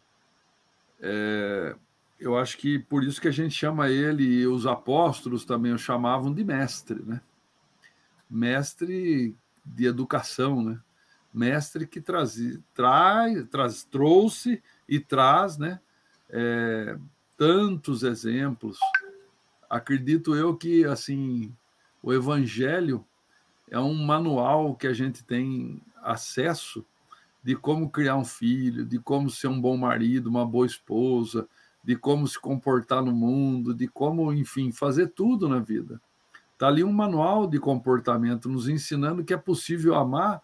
Speaker 3: Eu acho que por isso que a gente chama ele, e os apóstolos também o chamavam de mestre, né? Mestre de educação, né? Mestre que trouxe e traz, né? Tantos exemplos. Acredito eu que, assim, o Evangelho é um manual que a gente tem acesso de como criar um filho, de como ser um bom marido, uma boa esposa, de como se comportar no mundo, de como, enfim, fazer tudo na vida. Está ali um manual de comportamento nos ensinando que é possível amar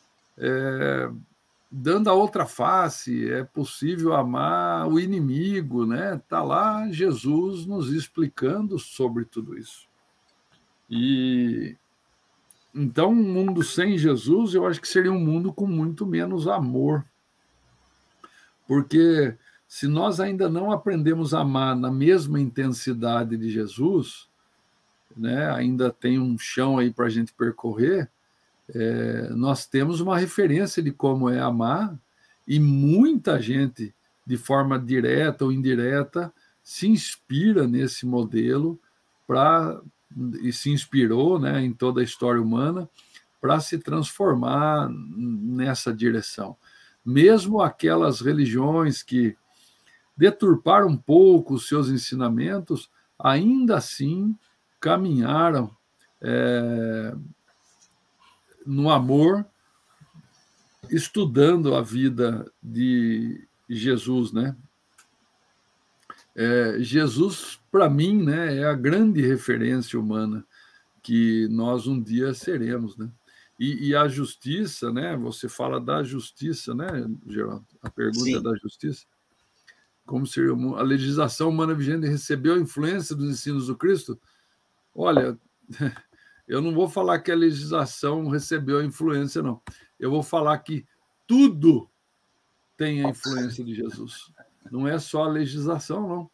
Speaker 3: dando a outra face, é possível amar o inimigo, né? Está lá Jesus nos explicando sobre tudo isso. E então, um mundo sem Jesus, eu acho que seria um mundo com muito menos amor. Porque se nós ainda não aprendemos a amar na mesma intensidade de Jesus, né, ainda tem um chão aí para a gente percorrer, nós temos uma referência de como é amar, e muita gente, de forma direta ou indireta, se inspira nesse modelo e se inspirou, né, em toda a história humana para se transformar nessa direção. Mesmo aquelas religiões que deturparam um pouco os seus ensinamentos, ainda assim caminharam no amor, estudando a vida de Jesus, né? Jesus, para mim, né, é a grande referência humana que nós um dia seremos, né? E a justiça, né? Você fala da justiça, né, Geraldo? A pergunta da justiça. Como seria a legislação humana vigente recebeu a influência dos ensinos do Cristo? Olha, eu não vou falar que a legislação recebeu a influência, não. Eu vou falar que tudo tem a influência de Jesus. Não é só a legislação, não.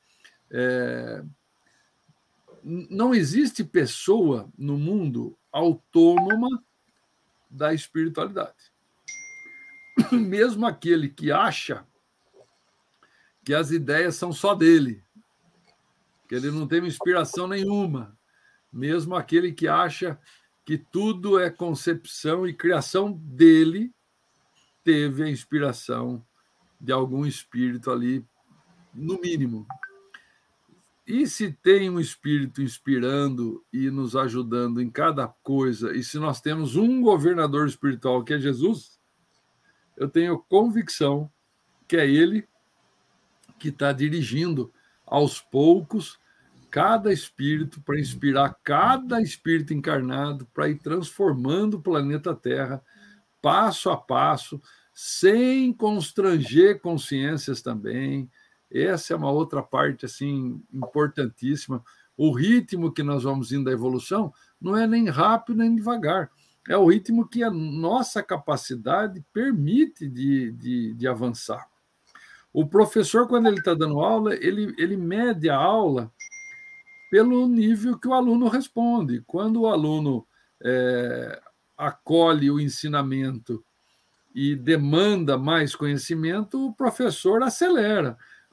Speaker 3: Não existe pessoa no mundo autônoma da espiritualidade. Mesmo aquele que acha que as ideias são só dele, que ele não tem inspiração nenhuma, mesmo aquele que acha que tudo é concepção e criação dele, teve a inspiração de algum espírito ali, no mínimo. E se tem um espírito inspirando e nos ajudando em cada coisa, e se nós temos um governador espiritual que é Jesus, eu tenho convicção que é ele que está dirigindo aos poucos cada espírito, para inspirar cada espírito encarnado, para ir transformando o planeta Terra, passo a passo, sem constranger consciências também. Essa é uma outra parte assim importantíssima. O ritmo que nós vamos indo da evolução não é nem rápido nem devagar. É o ritmo que a nossa capacidade permite de avançar. O professor, quando ele está dando aula, ele mede a aula pelo nível que o aluno responde. Quando o aluno acolhe o ensinamento e demanda mais conhecimento, o professor acelera.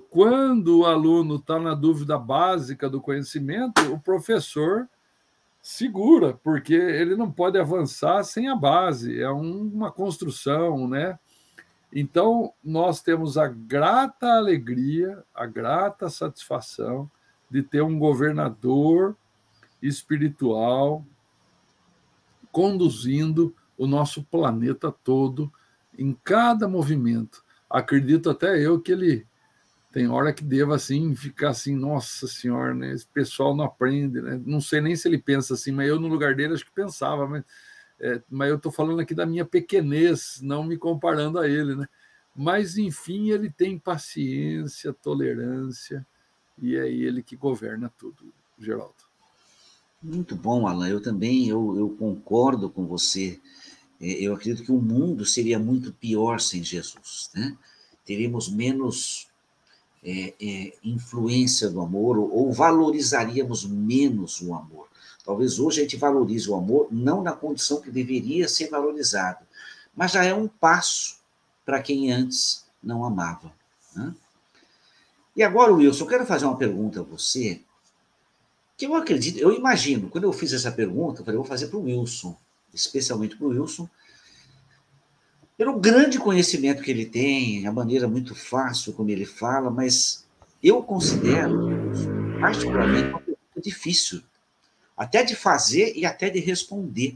Speaker 3: quando o aluno está na dúvida básica do conhecimento, o professor segura, porque ele não pode avançar sem a base, é uma construção, né? Então, nós temos a grata alegria, a grata satisfação de ter um governador espiritual conduzindo o nosso planeta todo em cada movimento. Acredito até eu que ele tem hora que deva assim ficar assim, nossa senhora, né? Esse pessoal não aprende, né? Não sei nem se ele pensa assim, mas eu no lugar dele acho que pensava, mas eu estou falando aqui da minha pequenez, não me comparando a ele, né? Mas enfim, ele tem paciência, tolerância, e é ele que governa tudo, Geraldo.
Speaker 1: Muito bom, Alan. Eu também eu concordo com você. Eu acredito que o mundo seria muito pior sem Jesus, né? Teríamos menos influência do amor, ou valorizaríamos menos o amor. Talvez hoje a gente valorize o amor não na condição que deveria ser valorizado, mas já é um passo para quem antes não amava, né? E agora, Wilson, eu quero fazer uma pergunta a você, que eu acredito, eu imagino, quando eu fiz essa pergunta, eu falei, vou fazer para o Wilson, especialmente para o Wilson, pelo grande conhecimento que ele tem, a maneira muito fácil como ele fala, mas eu considero, particularmente, uma pergunta difícil, até de fazer e até de responder.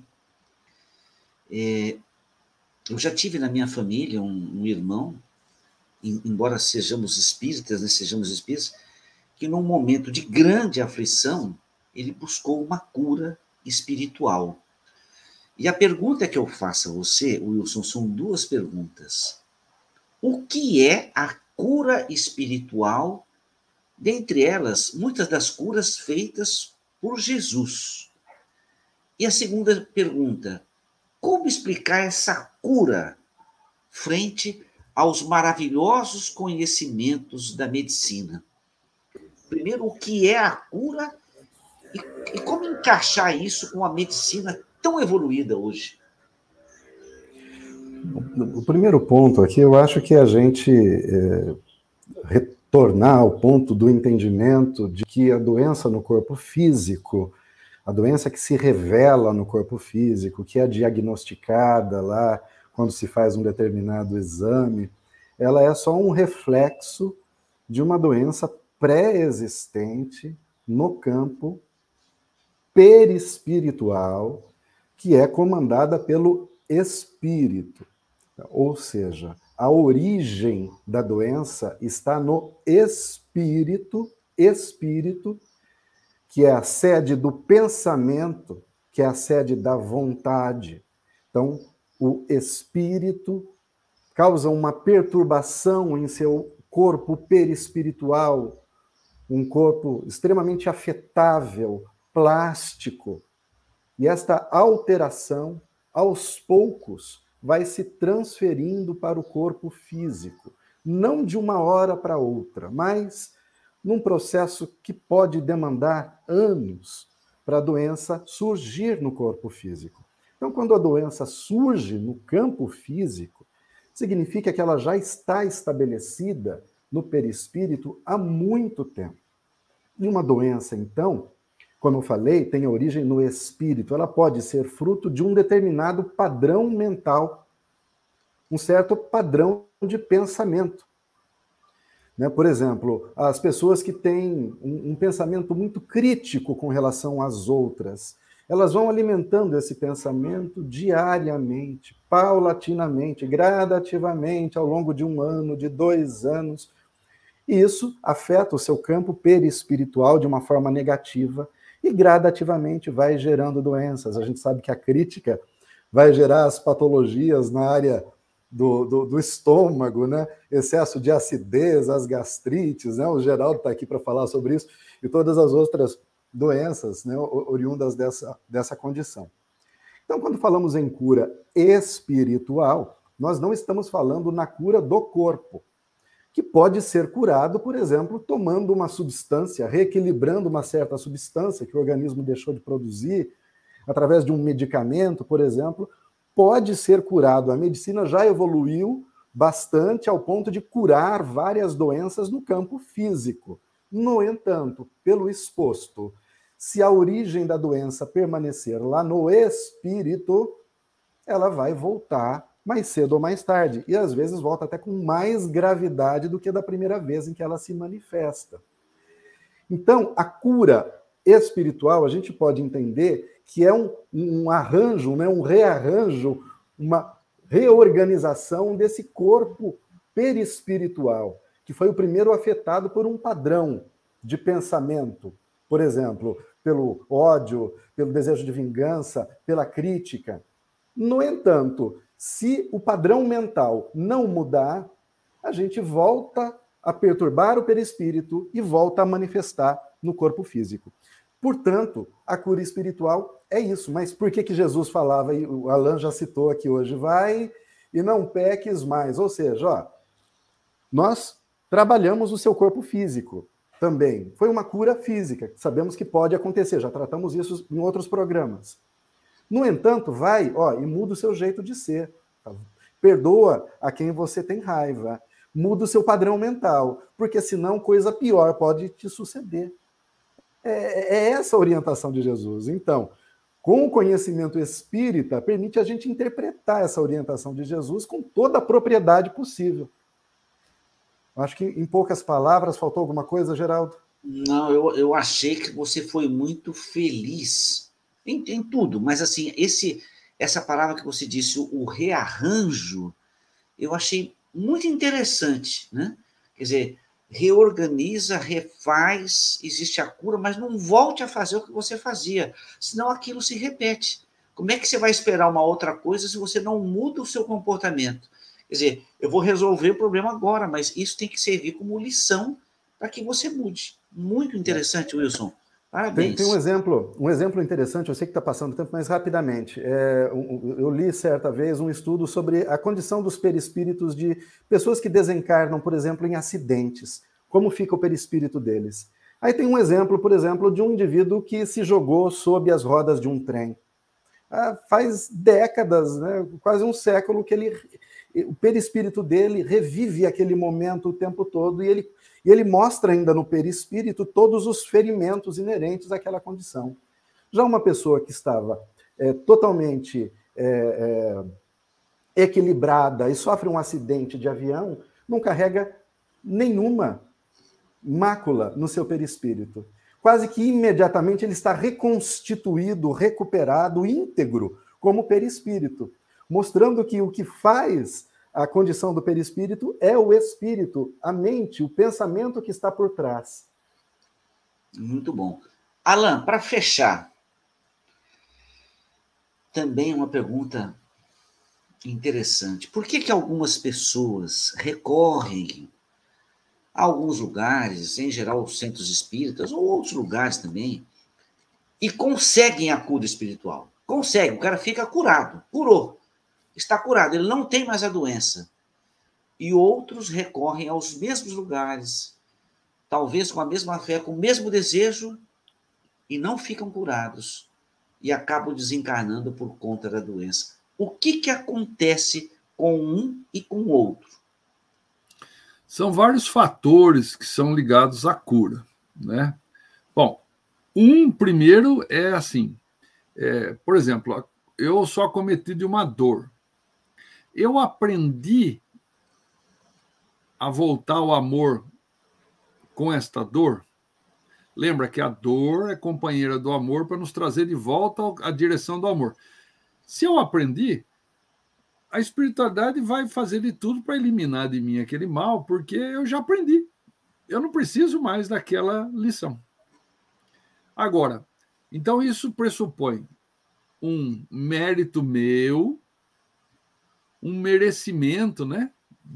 Speaker 1: Eu já tive na minha família um irmão, embora sejamos espíritas, que num momento de grande aflição, ele buscou uma cura espiritual. E a pergunta que eu faço a você, Wilson, são duas perguntas. O que é a cura espiritual? Dentre elas, muitas das curas feitas por Jesus. E a segunda pergunta, como explicar essa cura frente aos maravilhosos conhecimentos da medicina? Primeiro, o que é a cura e como encaixar isso com a medicina tão evoluída hoje?
Speaker 2: O primeiro ponto aqui, eu acho que a gente retornar ao ponto do entendimento de que a doença no corpo físico, a doença que se revela no corpo físico, que é diagnosticada lá quando se faz um determinado exame, ela é só um reflexo de uma doença pré-existente no campo perispiritual, que é comandada pelo espírito. Ou seja, a origem da doença está no espírito, que é a sede do pensamento, que é a sede da vontade. Então, o espírito causa uma perturbação em seu corpo perispiritual, um corpo extremamente afetável, plástico. E esta alteração, aos poucos, vai se transferindo para o corpo físico. Não de uma hora para outra, mas num processo que pode demandar anos para a doença surgir no corpo físico. Então, quando a doença surge no campo físico, significa que ela já está estabelecida no perispírito há muito tempo. E uma doença, então, como eu falei, tem origem no espírito. Ela pode ser fruto de um determinado padrão mental, um certo padrão de pensamento. Né? Por exemplo, as pessoas que têm um pensamento muito crítico com relação às outras, elas vão alimentando esse pensamento diariamente, paulatinamente, gradativamente, ao longo de 1 ano, de 2 anos. E isso afeta o seu campo perispiritual de uma forma negativa e gradativamente vai gerando doenças. A gente sabe que a crítica vai gerar as patologias na área do estômago, né? Excesso de acidez, as gastrites, né? O Geraldo está aqui para falar sobre isso, e todas as outras doenças, né, oriundas dessa condição. Então, quando falamos em cura espiritual, nós não estamos falando na cura do corpo, que pode ser curado, por exemplo, tomando uma substância, reequilibrando uma certa substância que o organismo deixou de produzir, através de um medicamento, por exemplo, pode ser curado. A medicina já evoluiu bastante ao ponto de curar várias doenças no campo físico. No entanto, pelo exposto, se a origem da doença permanecer lá no espírito, ela vai voltar mais cedo ou mais tarde. E às vezes volta até com mais gravidade do que da primeira vez em que ela se manifesta. Então, a cura espiritual, a gente pode entender que é um arranjo, né, um rearranjo, uma reorganização desse corpo perispiritual, que foi o primeiro afetado por um padrão de pensamento, por exemplo, pelo ódio, pelo desejo de vingança, pela crítica. No entanto, se o padrão mental não mudar, a gente volta a perturbar o perispírito e volta a manifestar no corpo físico. Portanto, a cura espiritual é isso. Mas por que Jesus falava, e o Alan já citou aqui hoje, vai e não peques mais? Ou seja, ó, nós trabalhamos o seu corpo físico também. Foi uma cura física, sabemos que pode acontecer, já tratamos isso em outros programas. No entanto, vai e muda o seu jeito de ser. Perdoa a quem você tem raiva. Muda o seu padrão mental, porque senão coisa pior pode te suceder. É essa a orientação de Jesus. Então, com o conhecimento espírita, permite a gente interpretar essa orientação de Jesus com toda a propriedade possível. Acho que, em poucas palavras, faltou alguma coisa, Geraldo?
Speaker 1: Não, eu achei que você foi muito feliz em tudo, mas assim, essa palavra que você disse, o rearranjo, eu achei muito interessante, né? Quer dizer, reorganiza, refaz, existe a cura, mas não volte a fazer o que você fazia, senão aquilo se repete. Como é que você vai esperar uma outra coisa se você não muda o seu comportamento? Quer dizer, eu vou resolver o problema agora, mas isso tem que servir como lição para que você mude. Muito interessante, Wilson. Parabéns.
Speaker 2: Tem um exemplo interessante, eu sei que está passando tempo, mas rapidamente. Eu li certa vez um estudo sobre a condição dos perispíritos de pessoas que desencarnam, por exemplo, em acidentes. Como fica o perispírito deles? Aí tem um exemplo, por exemplo, de um indivíduo que se jogou sob as rodas de um trem. Faz décadas, né, quase um século, que o perispírito dele revive aquele momento o tempo todo e ele mostra ainda no perispírito todos os ferimentos inerentes àquela condição. Já uma pessoa que estava totalmente equilibrada e sofre um acidente de avião, não carrega nenhuma mácula no seu perispírito. Quase que imediatamente ele está reconstituído, recuperado, íntegro, como perispírito, mostrando que o que faz a condição do perispírito é o espírito, a mente, o pensamento que está por trás.
Speaker 1: Muito bom. Alan, para fechar, também uma pergunta interessante. Por que algumas pessoas recorrem a alguns lugares, em geral os centros espíritas, ou outros lugares também, e conseguem a cura espiritual? Consegue, o cara fica curado, curou. Está curado, ele não tem mais a doença. E outros recorrem aos mesmos lugares, talvez com a mesma fé, com o mesmo desejo, e não ficam curados, e acabam desencarnando por conta da doença. O que acontece com um e com o outro?
Speaker 3: São vários fatores que são ligados à cura, né? Bom, primeiro é assim, por exemplo, eu sou acometido de uma dor. Eu aprendi a voltar ao amor com esta dor. Lembra que a dor é companheira do amor para nos trazer de volta à direção do amor. Se eu aprendi, a espiritualidade vai fazer de tudo para eliminar de mim aquele mal, porque eu já aprendi. Eu não preciso mais daquela lição. Agora, então isso pressupõe um mérito meu, um merecimento, né,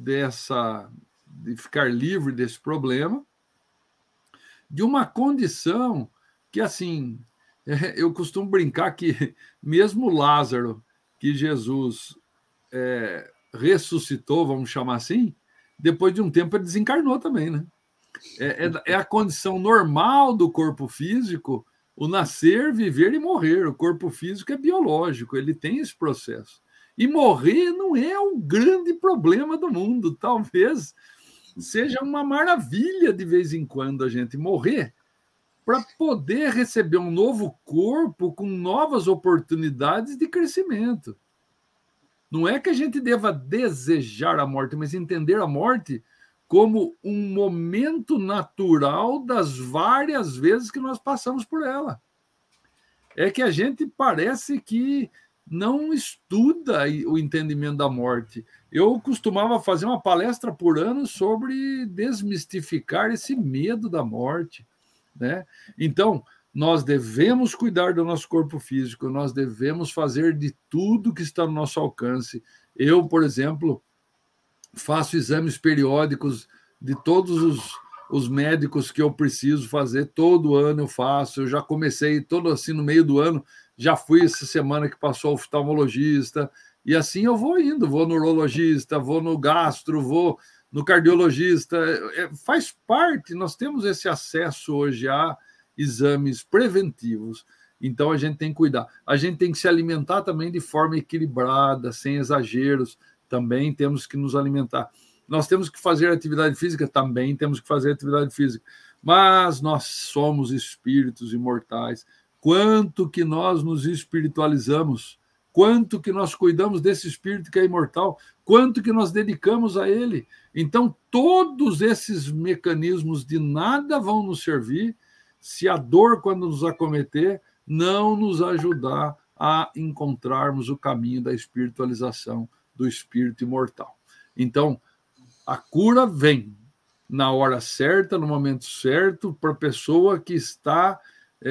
Speaker 3: de ficar livre desse problema, de uma condição que, assim, eu costumo brincar que mesmo Lázaro, que Jesus ressuscitou, vamos chamar assim, depois de um tempo ele desencarnou também, né? É a condição normal do corpo físico, o nascer, viver e morrer. O corpo físico é biológico, ele tem esse processo. E morrer não é o grande problema do mundo. Talvez seja uma maravilha de vez em quando a gente morrer para poder receber um novo corpo com novas oportunidades de crescimento. Não é que a gente deva desejar a morte, mas entender a morte como um momento natural das várias vezes que nós passamos por ela. É que a gente parece que não estuda o entendimento da morte. Eu costumava fazer uma palestra por ano sobre desmistificar esse medo da morte, né? Então, nós devemos cuidar do nosso corpo físico, nós devemos fazer de tudo que está no nosso alcance. Eu, por exemplo, faço exames periódicos de todos os médicos que eu preciso fazer, todo ano eu faço. Eu já comecei todo assim no meio do ano, já fui essa semana que passou ao oftalmologista, e assim eu vou indo, vou no urologista, vou no gastro, vou no cardiologista. Faz parte, nós temos esse acesso hoje a exames preventivos, então a gente tem que cuidar. A gente tem que se alimentar também de forma equilibrada, sem exageros, também temos que nos alimentar. Nós temos que fazer atividade física, também temos que fazer atividade física, mas nós somos espíritos imortais. Quanto que nós nos espiritualizamos, quanto que nós cuidamos desse espírito que é imortal, quanto que nós dedicamos a ele. Então, todos esses mecanismos de nada vão nos servir se a dor, quando nos acometer, não nos ajudar a encontrarmos o caminho da espiritualização do espírito imortal. Então, a cura vem na hora certa, no momento certo, para a pessoa que está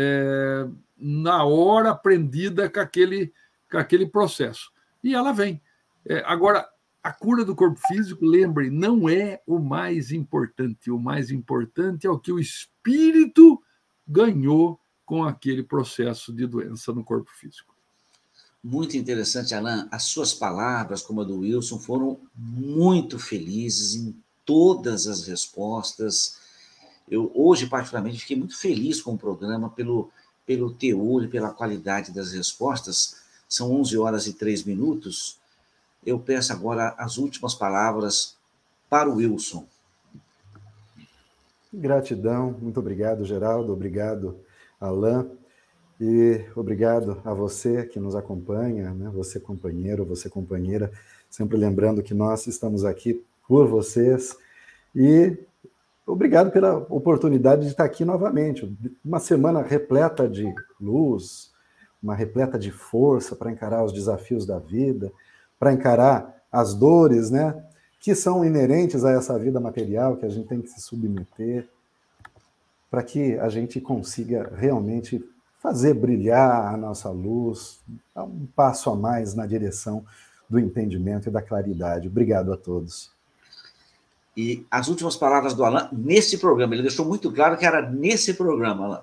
Speaker 3: na hora aprendida com aquele processo. E ela vem. Agora, a cura do corpo físico, lembre, não é o mais importante. O mais importante é o que o espírito ganhou com aquele processo de doença no corpo físico.
Speaker 1: Muito interessante, Alain. As suas palavras, como a do Wilson, foram muito felizes em todas as respostas. Eu, hoje, particularmente, fiquei muito feliz com o programa pelo teor e pela qualidade das respostas. São 11h03. Eu peço agora as últimas palavras para o Wilson.
Speaker 2: Gratidão, muito obrigado, Geraldo, obrigado, Alain, e obrigado a você que nos acompanha, né? Você companheiro, você companheira, sempre lembrando que nós estamos aqui por vocês, e obrigado pela oportunidade de estar aqui novamente. Uma semana repleta de luz, uma repleta de força para encarar os desafios da vida, para encarar as dores, né, que são inerentes a essa vida material, que a gente tem que se submeter, para que a gente consiga realmente fazer brilhar a nossa luz, dar um passo a mais na direção do entendimento e da claridade. Obrigado a todos.
Speaker 1: E as últimas palavras do Alain nesse programa. Ele deixou muito claro que era nesse programa, Alain.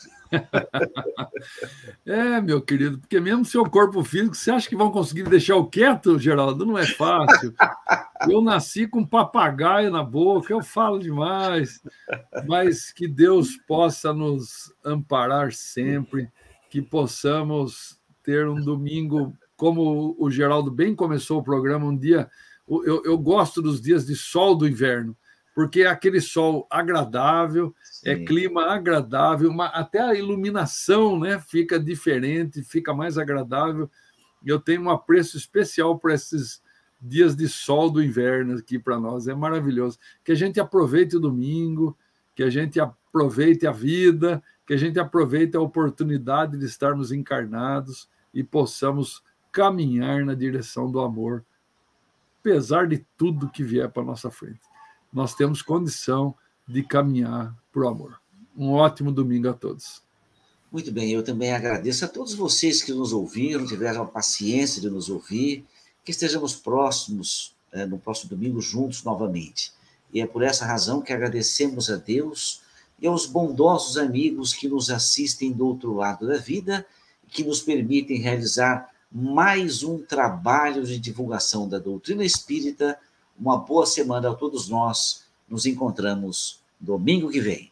Speaker 3: Meu querido, porque mesmo seu corpo físico, você acha que vão conseguir deixar o quieto, Geraldo? Não é fácil. Eu nasci com um papagaio na boca, eu falo demais, mas que Deus possa nos amparar sempre, que possamos ter um domingo, como o Geraldo bem começou o programa, um dia. Eu gosto dos dias de sol do inverno, porque é aquele sol agradável, sim, clima agradável, até a iluminação, né, fica diferente, fica mais agradável. Eu tenho um apreço especial por esses dias de sol do inverno aqui para nós, é maravilhoso. Que a gente aproveite o domingo, que a gente aproveite a vida, que a gente aproveite a oportunidade de estarmos encarnados e possamos caminhar na direção do amor, apesar de tudo que vier para a nossa frente. Nós temos condição de caminhar para o amor. Um ótimo domingo a todos.
Speaker 1: Muito bem, eu também agradeço a todos vocês que nos ouviram, tiveram a paciência de nos ouvir, que estejamos próximos, no próximo domingo, juntos novamente. E é por essa razão que agradecemos a Deus e aos bondosos amigos que nos assistem do outro lado da vida e que nos permitem realizar mais um trabalho de divulgação da doutrina espírita. Uma boa semana a todos nós. Nos encontramos domingo que vem.